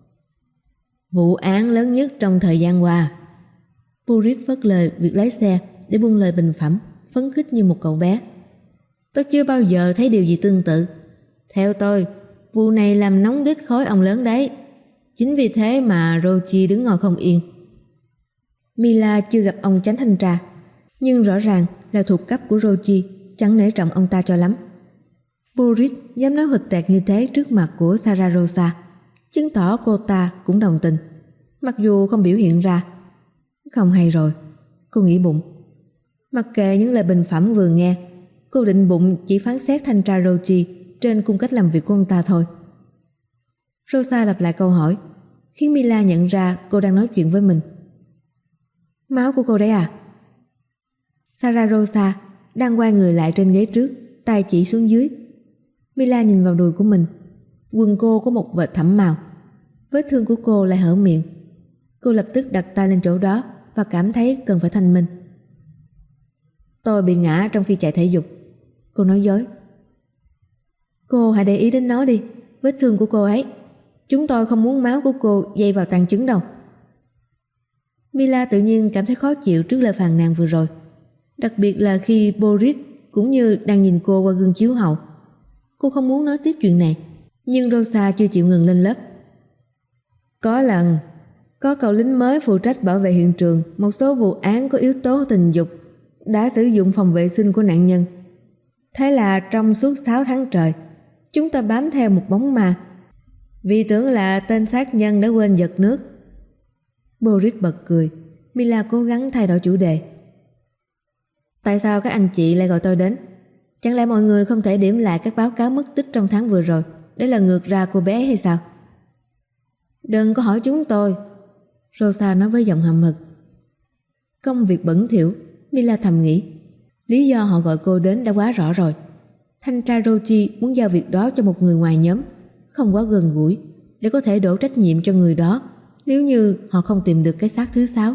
Vụ án lớn nhất trong thời gian qua. Boris phớt lờ việc lái xe để buông lời bình phẩm, phấn khích như một cậu bé. Tôi chưa bao giờ thấy điều gì tương tự. Theo tôi, vụ này làm nóng đít khối ông lớn đấy. Chính vì thế mà Rochi đứng ngồi không yên. Mila chưa gặp ông chánh thanh tra, nhưng rõ ràng là thuộc cấp của Rochi, chẳng nể trọng ông ta cho lắm. Boris dám nói huỵch tẹt như thế trước mặt của Sarah Rosa, chứng tỏ cô ta cũng đồng tình, mặc dù không biểu hiện ra. Không hay rồi, cô nghĩ bụng. Mặc kệ những lời bình phẩm vừa nghe, cô định bụng chỉ phán xét thanh tra Rochi trên cung cách làm việc của ông ta thôi. Rosa lặp lại câu hỏi, khiến Mila nhận ra cô đang nói chuyện với mình. Máu của cô đấy à? Sarah Rosa đang quay người lại trên ghế trước, tay chỉ xuống dưới. Mila nhìn vào đùi của mình. Quần cô có một vệt thẫm màu. Vết thương của cô lại hở miệng. Cô lập tức đặt tay lên chỗ đó và cảm thấy cần phải thanh minh. Tôi bị ngã trong khi chạy thể dục. Cô nói dối. Cô hãy để ý đến nó đi, vết thương của cô ấy. Chúng tôi không muốn máu của cô dây vào tàn chứng đâu. Mila tự nhiên cảm thấy khó chịu trước lời phàn nàn vừa rồi, đặc biệt là khi Boris cũng như đang nhìn cô qua gương chiếu hậu. Cô không muốn nói tiếp chuyện này, nhưng Rosa chưa chịu ngừng lên lớp. Có lần, có cậu lính mới phụ trách bảo vệ hiện trường một số vụ án có yếu tố tình dục đã sử dụng phòng vệ sinh của nạn nhân. Thế là trong suốt sáu tháng trời, chúng ta bám theo một bóng ma, vì tưởng là tên sát nhân đã quên giật nước. Boris bật cười. Mila cố gắng thay đổi chủ đề. Tại sao các anh chị lại gọi tôi đến? Chẳng lẽ mọi người không thể điểm lại các báo cáo mất tích trong tháng vừa rồi để lần ngược ra cô bé hay sao? Đừng có hỏi chúng tôi, Rosa nói với giọng hậm hực. Công việc bẩn thỉu, Mila thầm nghĩ. Lý do họ gọi cô đến đã quá rõ rồi. Thanh tra Rochi muốn giao việc đó cho một người ngoài nhóm, không quá gần gũi, để có thể đổ trách nhiệm cho người đó nếu như họ không tìm được cái xác thứ sáu.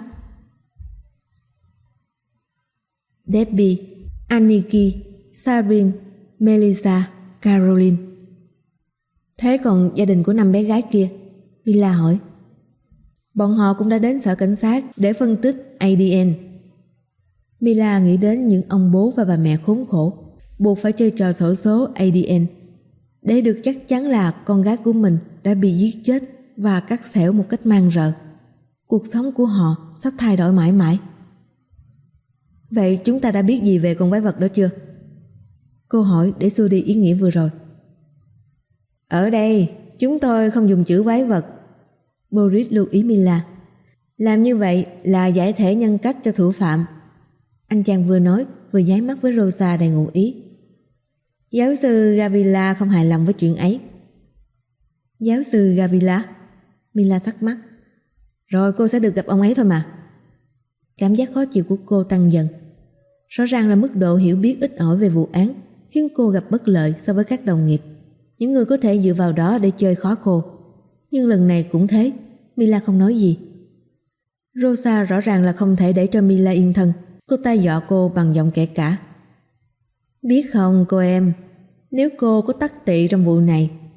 Debbie, Aniki, Sabine, Melissa, Caroline. Thế còn gia đình của năm bé gái kia? Mila hỏi. Bọn họ cũng đã đến sở cảnh sát để phân tích a đê en. Mila nghĩ đến những ông bố và bà mẹ khốn khổ, buộc phải chơi trò xổ số a đê en để được chắc chắn là con gái của mình đã bị giết chết và cắt xẻo một cách man rợ. Cuộc sống của họ sắp thay đổi mãi mãi. Vậy chúng ta đã biết gì về con quái vật đó chưa? Cô hỏi để xua đi ý nghĩa vừa rồi. Ở đây chúng tôi không dùng chữ quái vật, Boris lưu ý Mila. Làm như vậy là giải thể nhân cách cho thủ phạm. Anh chàng vừa nói vừa nháy mắt với Rosa đầy ngụ ý. Giáo sư Gavila không hài lòng với chuyện ấy. Giáo sư Gavila? Mila thắc mắc. Rồi cô sẽ được gặp ông ấy thôi mà. Cảm giác khó chịu của cô tăng dần. Rõ ràng là mức độ hiểu biết ít ỏi về vụ án khiến cô gặp bất lợi so với các đồng nghiệp, những người có thể dựa vào đó để chơi khó cô. Nhưng lần này cũng thế, Mila không nói gì. Rosa rõ ràng là không thể để cho Mila yên thân. Cô ta dọa cô bằng giọng kể cả. Biết không cô em, nếu cô có tắc tị trong vụ này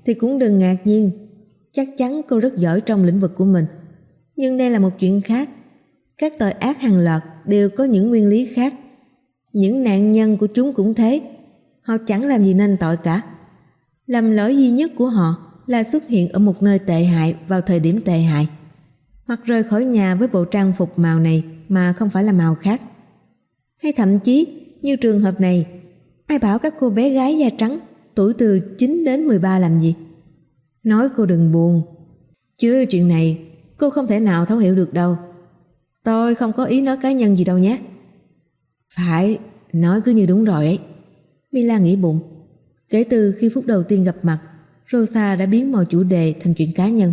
thì cũng đừng ngạc nhiên. Chắc chắn cô rất giỏi trong lĩnh vực của mình. Nhưng đây là một chuyện khác. Các tội ác hàng loạt đều có những nguyên lý khác. Những nạn nhân của chúng cũng thế. Họ chẳng làm gì nên tội cả. Lầm lỗi duy nhất của họ là xuất hiện ở một nơi tệ hại vào thời điểm tệ hại, hoặc rời khỏi nhà với bộ trang phục màu này mà không phải là màu khác. Hay thậm chí như trường hợp này, ai bảo các cô bé gái da trắng tuổi từ chín đến mười ba làm gì? Nói cô đừng buồn, chứ chuyện này cô không thể nào thấu hiểu được đâu. Tôi không có ý nói cá nhân gì đâu nhé. Phải, nói cứ như đúng rồi ấy. Mila nghĩ bụng. Kể từ khi phút đầu tiên gặp mặt, Rosa đã biến mọi chủ đề thành chuyện cá nhân.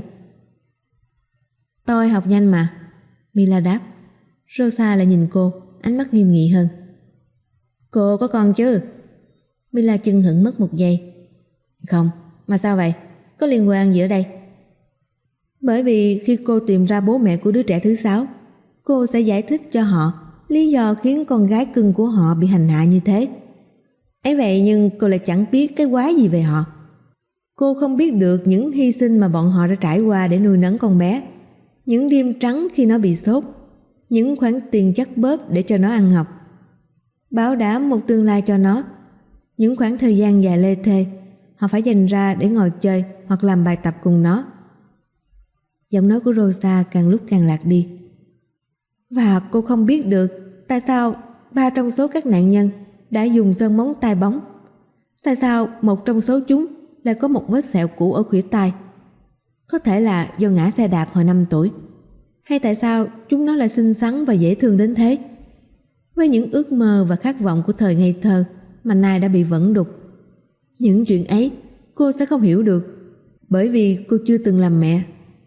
Tôi học nhanh mà, Mila đáp. Rosa lại nhìn cô, ánh mắt nghiêm nghị hơn. Cô có con chứ? Mila chưng hững mất một giây. Không, mà sao vậy? Có liên quan gì ở đây? Bởi vì khi cô tìm ra bố mẹ của đứa trẻ thứ sáu, cô sẽ giải thích cho họ lý do khiến con gái cưng của họ bị hành hạ như thế. Ấy vậy nhưng cô lại chẳng biết cái quái gì về họ. Cô không biết được những hy sinh mà bọn họ đã trải qua để nuôi nấng con bé, những đêm trắng khi nó bị sốt, những khoản tiền chắt bóp để cho nó ăn học, bảo đảm một tương lai cho nó, những khoảng thời gian dài lê thê họ phải dành ra để ngồi chơi hoặc làm bài tập cùng nó. Giọng nói của Rosa càng lúc càng lạc đi. Và cô không biết được tại sao ba trong số các nạn nhân đã dùng sơn móng tay bóng. Tại sao một trong số chúng lại có một vết sẹo cũ ở khuỷu tay? Có thể là do ngã xe đạp hồi năm tuổi. Hay tại sao chúng nó lại xinh xắn và dễ thương đến thế? Với những ước mơ và khát vọng của thời ngây thơ mà nay đã bị vẩn đục. Những chuyện ấy cô sẽ không hiểu được, bởi vì cô chưa từng làm mẹ.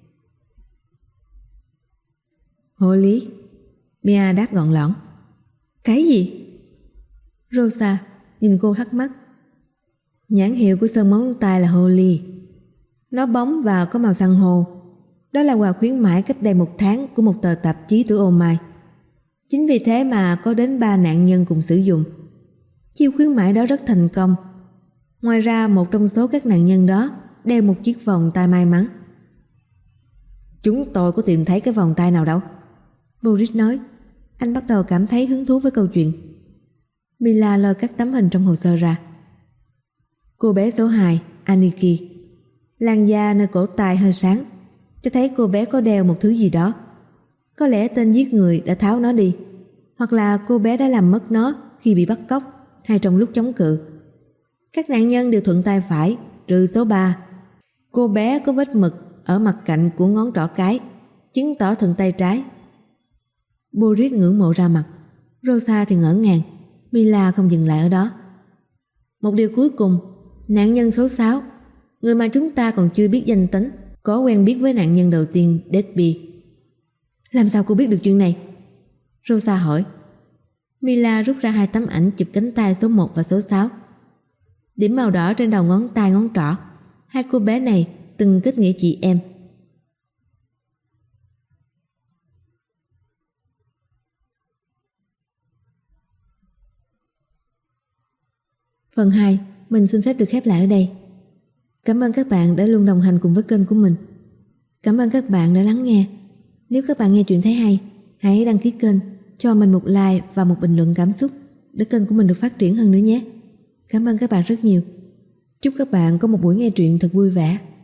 Holly, Mia đáp gọn lỏn. Cái gì? Rosa nhìn cô thắc mắc. Nhãn hiệu của sơn móng tay là Holly. Nó bóng và có màu san hô. Đó là quà khuyến mãi cách đây một tháng của một tờ tạp chí tuổi ô mai. Chính vì thế mà có đến ba nạn nhân cùng sử dụng. Chiêu khuyến mãi đó rất thành công. Ngoài ra một trong số các nạn nhân đó đeo một chiếc vòng tay may mắn. Chúng tôi có tìm thấy cái vòng tay nào đâu, Boris nói. Anh bắt đầu cảm thấy hứng thú với câu chuyện. Mila lôi các tấm hình trong hồ sơ ra. Cô bé số hai, Aniki. Làn da nơi cổ tay hơi sáng, cho thấy cô bé có đeo một thứ gì đó. Có lẽ tên giết người đã tháo nó đi, hoặc là cô bé đã làm mất nó khi bị bắt cóc hay trong lúc chống cự. Các nạn nhân đều thuận tay phải, trừ số ba. Cô bé có vết mực ở mặt cạnh của ngón trỏ cái, chứng tỏ thuận tay trái. Boris ngưỡng mộ ra mặt. Rosa thì ngỡ ngàng. Mila không dừng lại ở đó. Một điều cuối cùng, nạn nhân số sáu, người mà chúng ta còn chưa biết danh tính, có quen biết với nạn nhân đầu tiên, Debbie. Làm sao cô biết được chuyện này? Rosa hỏi. Mila rút ra hai tấm ảnh chụp cánh tay số một và số sáu. Điểm màu đỏ trên đầu ngón tay ngón trỏ. Hai cô bé này từng kết nghĩa chị em. Phần hai, mình xin phép được khép lại ở đây. Cảm ơn các bạn đã luôn đồng hành cùng với kênh của mình. Cảm ơn các bạn đã lắng nghe. Nếu các bạn nghe chuyện thấy hay, hãy đăng ký kênh, cho mình một like và một bình luận cảm xúc để kênh của mình được phát triển hơn nữa nhé. Cảm ơn các bạn rất nhiều. Chúc các bạn có một buổi nghe truyện thật vui vẻ.